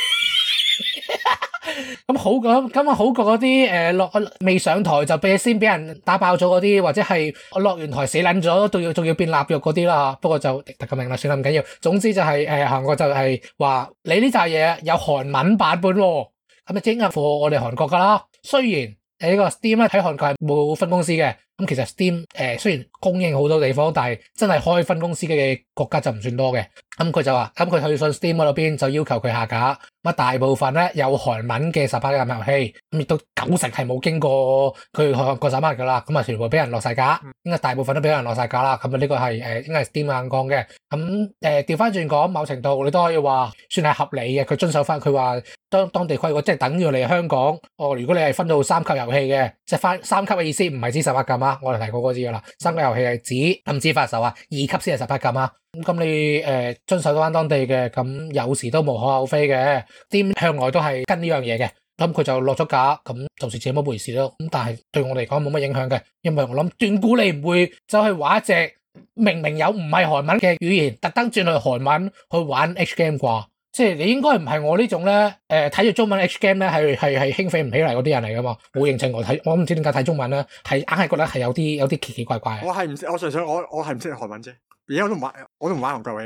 咁好咁咁啊，好過嗰啲誒落未上台就俾先俾人打爆咗嗰啲，或者係落完台死撚咗都要仲要變臘肉嗰啲啦。不過就特咁明啦，算啦唔緊要。總之就係誒韓國就係話你呢扎嘢有韓文版本喎。咁啊，即係貨我哋韓國噶啦。雖然誒呢個 Steam 咧喺韓國係冇分公司嘅，咁其實 Steam 誒、呃、雖然供應好多地方，但係真係開分公司嘅國家就唔算多嘅。咁佢就話，咁佢去信 Steam 嗰邊就要求佢下架。咁啊，大部分咧有韓文嘅十八禁遊戲，咁亦都九成係冇經過佢韓國審核噶啦。咁啊，全部俾人落晒架，應該大部分都俾人落晒架啦。咁啊，呢個係誒應該係 Steam 硬講嘅。咁誒調翻轉講，某程度你都可以話算係合理嘅。佢遵守翻佢話當當地規矩，即係等於嚟香港。哦，如果你係分到三級遊戲嘅，即係翻三級嘅意思，唔係指十八禁啊。我哋提過嗰次噶啦，三級遊戲係指禁止發售啊，二級先係十八禁啊。咁咁你誒、呃、遵守翻當地嘅，咁有時都無可厚非嘅。Steam 向來都係跟呢樣嘢嘅，咁佢就落咗架，咁就是這麼回事咯。咁但係對我嚟講冇乜影響嘅，因為我諗斷估你唔會走去玩一隻明明有唔係韓文嘅語言，特登轉去韓文去玩 H game 啩。即係你應該唔係我呢種咧，誒睇住中文 H game 咧係係係興奮唔起嚟嗰啲人嚟噶嘛。冇認證我睇，我唔知點解睇中文咧係硬係覺得係有啲有啲奇奇怪怪。 我係唔識，我純粹我我係唔識韓文啫。而家我都唔玩，我都唔玩韓國遊戲啦。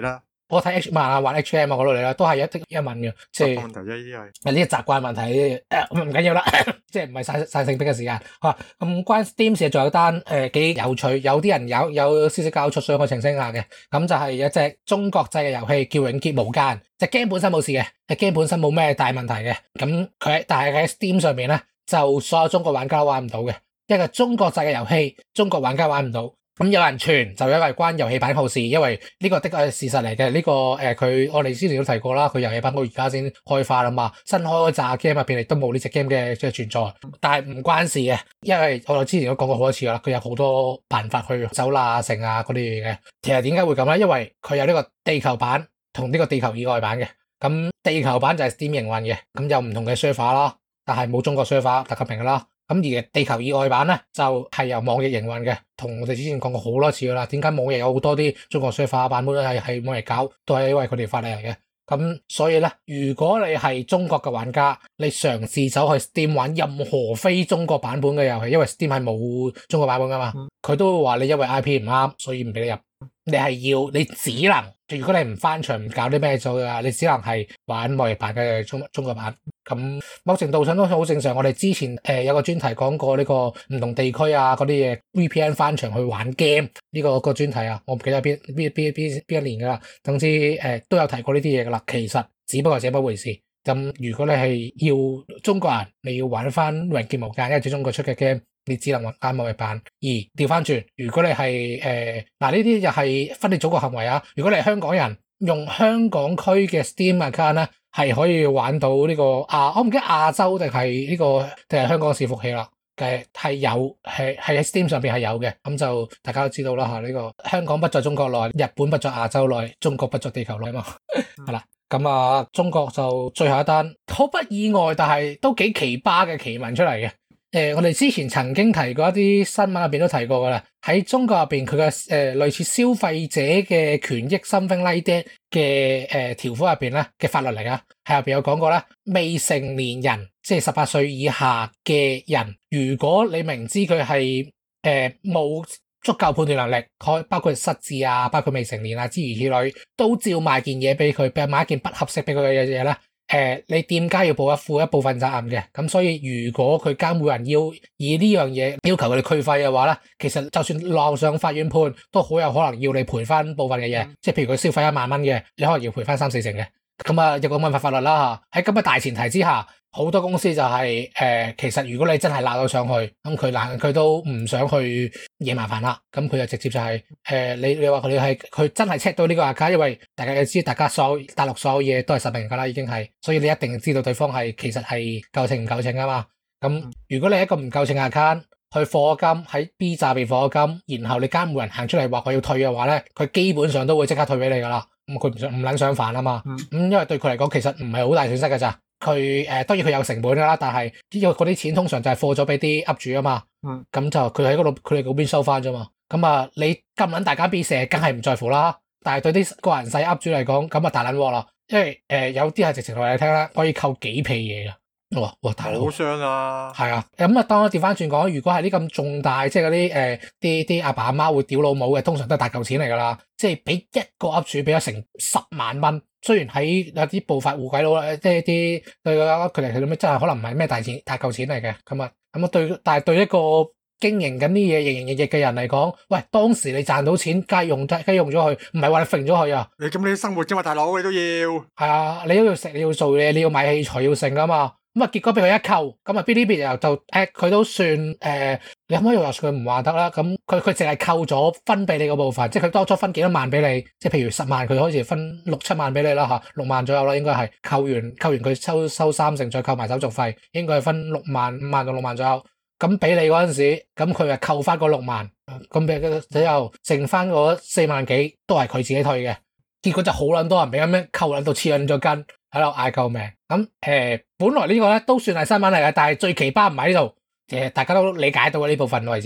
我睇 H 漫啊，玩 H M 啊嗰度嚟啦，都係一啲一文嘅，即係問題啫，呢啲係呢啲習慣問題，誒唔緊要啦，即係唔係晒晒性逼嘅時間。啊，咁關 Steam 事仲有單誒幾有趣，有啲人有有消息交出，所以我澄清下嘅。咁就係一隻中國製嘅遊戲叫《永劫無間》，隻 game 本身冇事嘅，隻 game 本身冇咩大問題嘅。咁佢但係喺 Steam 上面咧，就所有中國玩家都玩唔到嘅，一個中國製嘅遊戲，中國玩家玩唔到。咁有人傳就因為關遊戲版號事，因為呢個的確係事實嚟嘅。呢、這個誒佢、呃、我哋之前都提過啦，佢遊戲版號而家先開發啦嘛，新開嗰扎 game 入邊亦都冇呢隻 game 嘅即係存在，但係唔關事嘅，因為我哋之前都講過好多次啦，佢有好多辦法去走啦、成啊嗰啲嘢嘅。其實點解會咁咧？因為佢有呢個地球版同呢個地球以外版嘅，咁地球版就係 Steam 營運嘅，咁有唔同嘅 server 啦，但係冇中國 server，大家明㗎啦。咁而地球以外版咧就係、是、由網易營運嘅，同我哋之前講過好多次噶啦。點解網易有好多啲中國 server 版本都係係網易搞，都係因為佢哋發嚟嘅。咁所以咧，如果你係中國嘅玩家，你嘗試走去 Steam 玩任何非中國版本嘅遊戲，因為 Steam 係冇中國版本噶嘛，佢都會話你因為 I P 唔啱，所以唔俾你入。你係要，你只能，如果你唔翻牆唔搞啲咩做嘅，你只能係玩網易版嘅中中國版。咁某程度上都好正常。我哋之前誒、呃、有個專題講過呢個唔同地區啊嗰啲嘢 V P N 翻牆去玩 game 呢、這個、這個專題啊，我唔記得邊邊邊邊邊一年噶啦。總之誒、呃、都有提過呢啲嘢噶啦。其實只不過係這麼回事。咁如果你係要中國人，你要玩翻《永劫無間》，因為始終佢出嘅 game，你只能玩翻網易版。而調翻轉，如果你係誒嗱呢啲又係分裂祖國行為啊。如果你係香港人，用香港區嘅 Steam account 咧，係可以玩到呢、這個亞，我唔記得亞洲定係呢個定係香港嘅伺服器啦。嘅係有係係喺 Steam 上邊係有嘅，咁就大家都知道啦嚇。呢、這個香港不在中國內，日本不在亞洲內，中國不在地球內啊嘛。係啦。咁啊，中國就最後一單，好不意外，但係都幾奇葩嘅奇聞出嚟嘅。誒、呃，我哋之前曾經提過一啲新聞入邊都提過噶啦，喺中國入邊佢嘅誒類似消費者嘅權益 something like that 嘅誒條款入邊咧嘅法律嚟噶，喺入邊有講過咧，未成年人即係十八歲以下嘅人，如果你明知佢係誒冇足夠判斷能力，可包括失智啊，包括未成年啊，諸如此類，都照賣件嘢俾佢，俾買一件不合適俾佢嘅嘢咧。誒、呃，你店家要負一負一部分責任嘅。咁所以如果佢監護人要以呢樣嘢要求佢哋退費嘅話咧，其實就算落上法院判，都好有可能要你賠翻部分嘅嘢。嗯、即係譬如佢消費一萬蚊嘅，你可能要賠翻三四成嘅。咁啊，有個問法法律啦嚇，喺咁嘅大前提之下，好多公司就係、是、誒、呃，其實如果你真係鬧到上去，咁佢難佢都唔想去惹麻煩啦，咁佢就直接就係、是、誒、呃，你你話佢哋係佢真係 check 到呢個 account，因為大家要知，大家所有大陸所有嘢都係實名噶啦，已經係，所以你一定知道對方係其實係夠稱唔夠稱啊嘛。咁如果你一個唔夠稱 account 去課金喺 B 站被課金，然後你監護人行出嚟話我要退嘅話咧，佢基本上都會即刻退俾你噶啦。咁佢唔想唔撚想煩啊嘛，咁、嗯、因為對佢嚟講其實唔係好大損失㗎咋，佢誒、呃、當然佢有成本㗎啦，但係呢個嗰啲錢通常就係課咗俾啲 up 主啊嘛，咁、嗯、就佢喺嗰度佢哋嗰邊收翻啫嘛，咁啊你咁撚大家 B 社梗係唔在乎啦，但係對啲個人細 up 主嚟講咁啊大撚鑊啦，因為誒、呃、有啲係直情話你聽啦，可以扣幾皮嘢㗎。哇哇大佬， 好傷啊！ 係啊，咁啊，當我調翻轉講，如果係呢咁重大，即係嗰啲誒啲啲阿爸阿媽會屌老母嘅，通常都係大嚿錢嚟噶啦。即係俾一個 up 主俾咗成十萬蚊，雖然喺有啲暴發戶鬼佬即係啲對佢哋嚟講真係可能唔係咩大錢大嚿錢嚟嘅。咁啊咁啊對，但係對一個經營緊啲嘢營營役役嘅人嚟講，喂，當時你賺到錢，梗係用梗係用咗佢，唔係話你揈咗佢啊。你咁你生活啫嘛，大佬你都要係啊，你都要食，你要做嘢，你要買器材要剩噶嘛。咁啊，結果俾佢一扣，咁啊，Bilibili又就誒，佢都算誒、呃，你可唔可以話佢唔話得啦？咁佢佢淨係扣咗分俾你嗰部分，即係佢多咗分幾多萬俾你，即係譬如十萬，佢好似分六七萬俾你啦嚇，六萬左右啦，應該係扣完扣完佢收收三成，再扣埋手續費，應該係分六萬五萬到六萬左右。咁俾你嗰陣時，咁佢就扣翻嗰六萬，咁俾佢之後剩翻嗰四萬幾都係佢自己退嘅。結果就好撚多人俾咁樣扣撚到黐撚咗筋，喺度嗌救命。咁誒、呃，本來個呢個咧都算係新聞嚟嘅，但係最奇葩唔喺呢度，誒大家都理解到呢部分為止。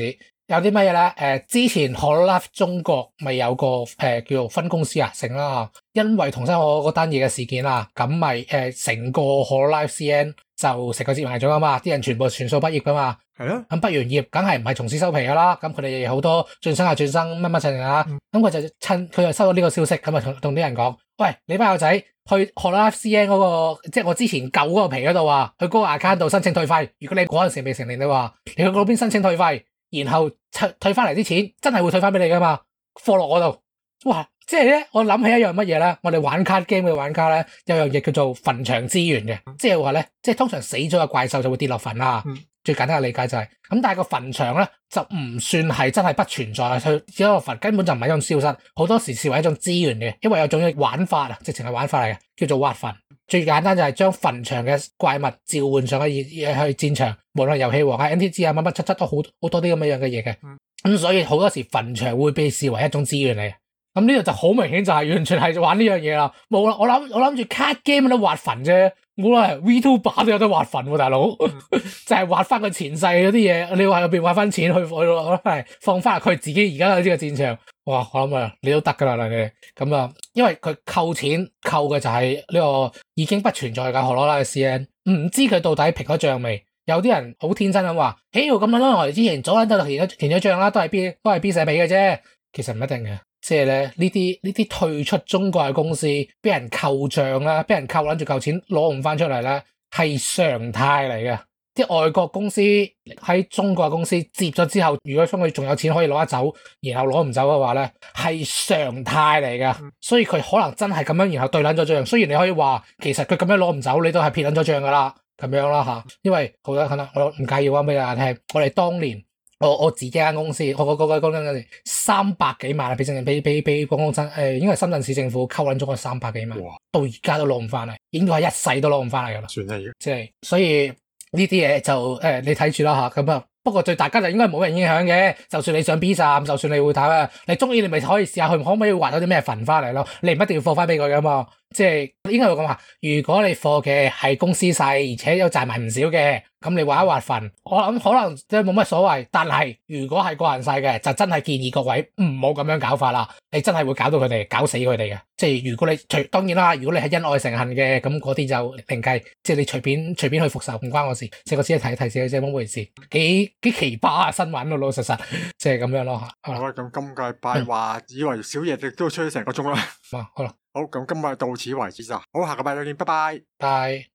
有啲乜嘢咧？誒、呃，之前 Hololive 中國咪有個誒、呃、叫做分公司啊，成啦，因為桐生可可嗰單嘢嘅事件啊，咁咪誒成個 Hololive C N 就成個接埋咗啊嘛，啲人全部全數畢業噶嘛。 係咯， 咁畢完業梗係唔係從此收皮噶啦，咁佢哋好多晉升啊轉生乜乜柒啊，咁佢、嗯、就趁佢就收到呢個消息，咁啊同同啲人講，喂，你班友仔去 Hololive C N 嗰、那個，即係我之前舊嗰個皮嗰度啊，去嗰個 account 度申請退費。如果你嗰陣時未成年嘅話，你去嗰邊申請退費，然後退退翻嚟啲錢真係會退翻俾你噶嘛，放落我度。哇！即係咧，我諗起一樣乜嘢咧？我哋玩卡 game 嘅玩家咧，有樣嘢叫做墳場資源嘅，即係話咧，即係通常死咗嘅怪獸就會跌落墳啦。嗯、最簡單嘅理解就係、是、咁，但係個墳場咧就唔算係真係不存在，佢只係個墳根本就唔係一種消失，好多時視為一種資源嘅，因為有種玩法啊，直情係玩法嚟嘅，叫做挖墳。最簡單就係將墳場嘅怪物召喚上去去戰場，無論遊戲王啊、N T G 啊、乜乜七七都好好多啲咁樣樣嘅嘢嘅。咁、嗯、所以好多時墳場會被視為一種資源嚟嘅。咁呢度就好明顯就係完全係玩呢樣嘢啦，冇啦，我諗我諗住卡 game 有得挖墳啫，冇啦 VTuber 都有得挖墳喎，大佬，就係挖翻佢前世嗰啲嘢，你話入邊挖翻錢去去攞翻嚟放翻入佢自己而家呢個戰場，哇，我諗啊，你都得噶啦你，咁啊，因為佢扣錢扣嘅就係呢個已經不存在嘅荷羅拉嘅 C N， 唔知佢到底平咗賬未？有啲人好天真咁話，屌咁樣咯，我哋之前早喺度填咗填咗賬啦，都係 B 都係 B 社俾嘅啫，其實唔一定嘅。即係咧，呢啲呢啲退出中國嘅公司，俾人扣賬啦，俾人扣撚住嚿錢攞唔翻出嚟咧，係常態嚟嘅。啲外國公司喺中國嘅公司接咗之後，如果中佢仲有錢可以攞得走，然後攞唔走嘅話咧，係常態嚟嘅。所以佢可能真係咁樣，然後對撚咗賬。雖然你可以話，其實佢咁樣攞唔走，你都係撇撚咗賬噶啦，咁樣啦吓。因為好多可能我唔介意話俾大家聽，我哋當年。我我自己間公司，我嗰嗰間公司三百幾萬啊，俾政俾俾俾廣東省誒，應該係深圳市政府扣撚咗我三百幾萬，哇到而家都攞唔翻嚟，應該係一世都攞唔翻嚟噶啦。算係嘅，即係所以呢啲嘢就誒、呃，你睇住啦吓，咁啊。不過對大家就應該冇人影響嘅，就算你上 B 站，就算你會睇啊，你中意你咪可以試下去，可唔可以畫到啲咩墳翻嚟咯？你唔一定要放翻俾佢噶嘛，即係應該會咁話。如果你貨嘅係公司細，而且有賺埋唔少嘅，咁你畫一畫墳，我諗可能即係冇乜所謂。但係如果係個人細嘅，就真係建議各位唔好咁樣搞法啦。你真係會搞到佢哋，搞死佢哋嘅。即係如果你隨當然啦，如果你係恩愛成恨嘅，咁嗰啲就另計。即係你隨便隨便去復仇唔關我事，即係我只係提提示你啫，冇回事。幾幾奇葩啊新聞，老老實實即係咁樣咯吓。 好啦，咁今個禮拜話以為小嘢亦都吹咗成個鐘啦。 啊，好啦， 好，咁今日到此為止咋。好，下個禮拜再見，拜拜。 拜。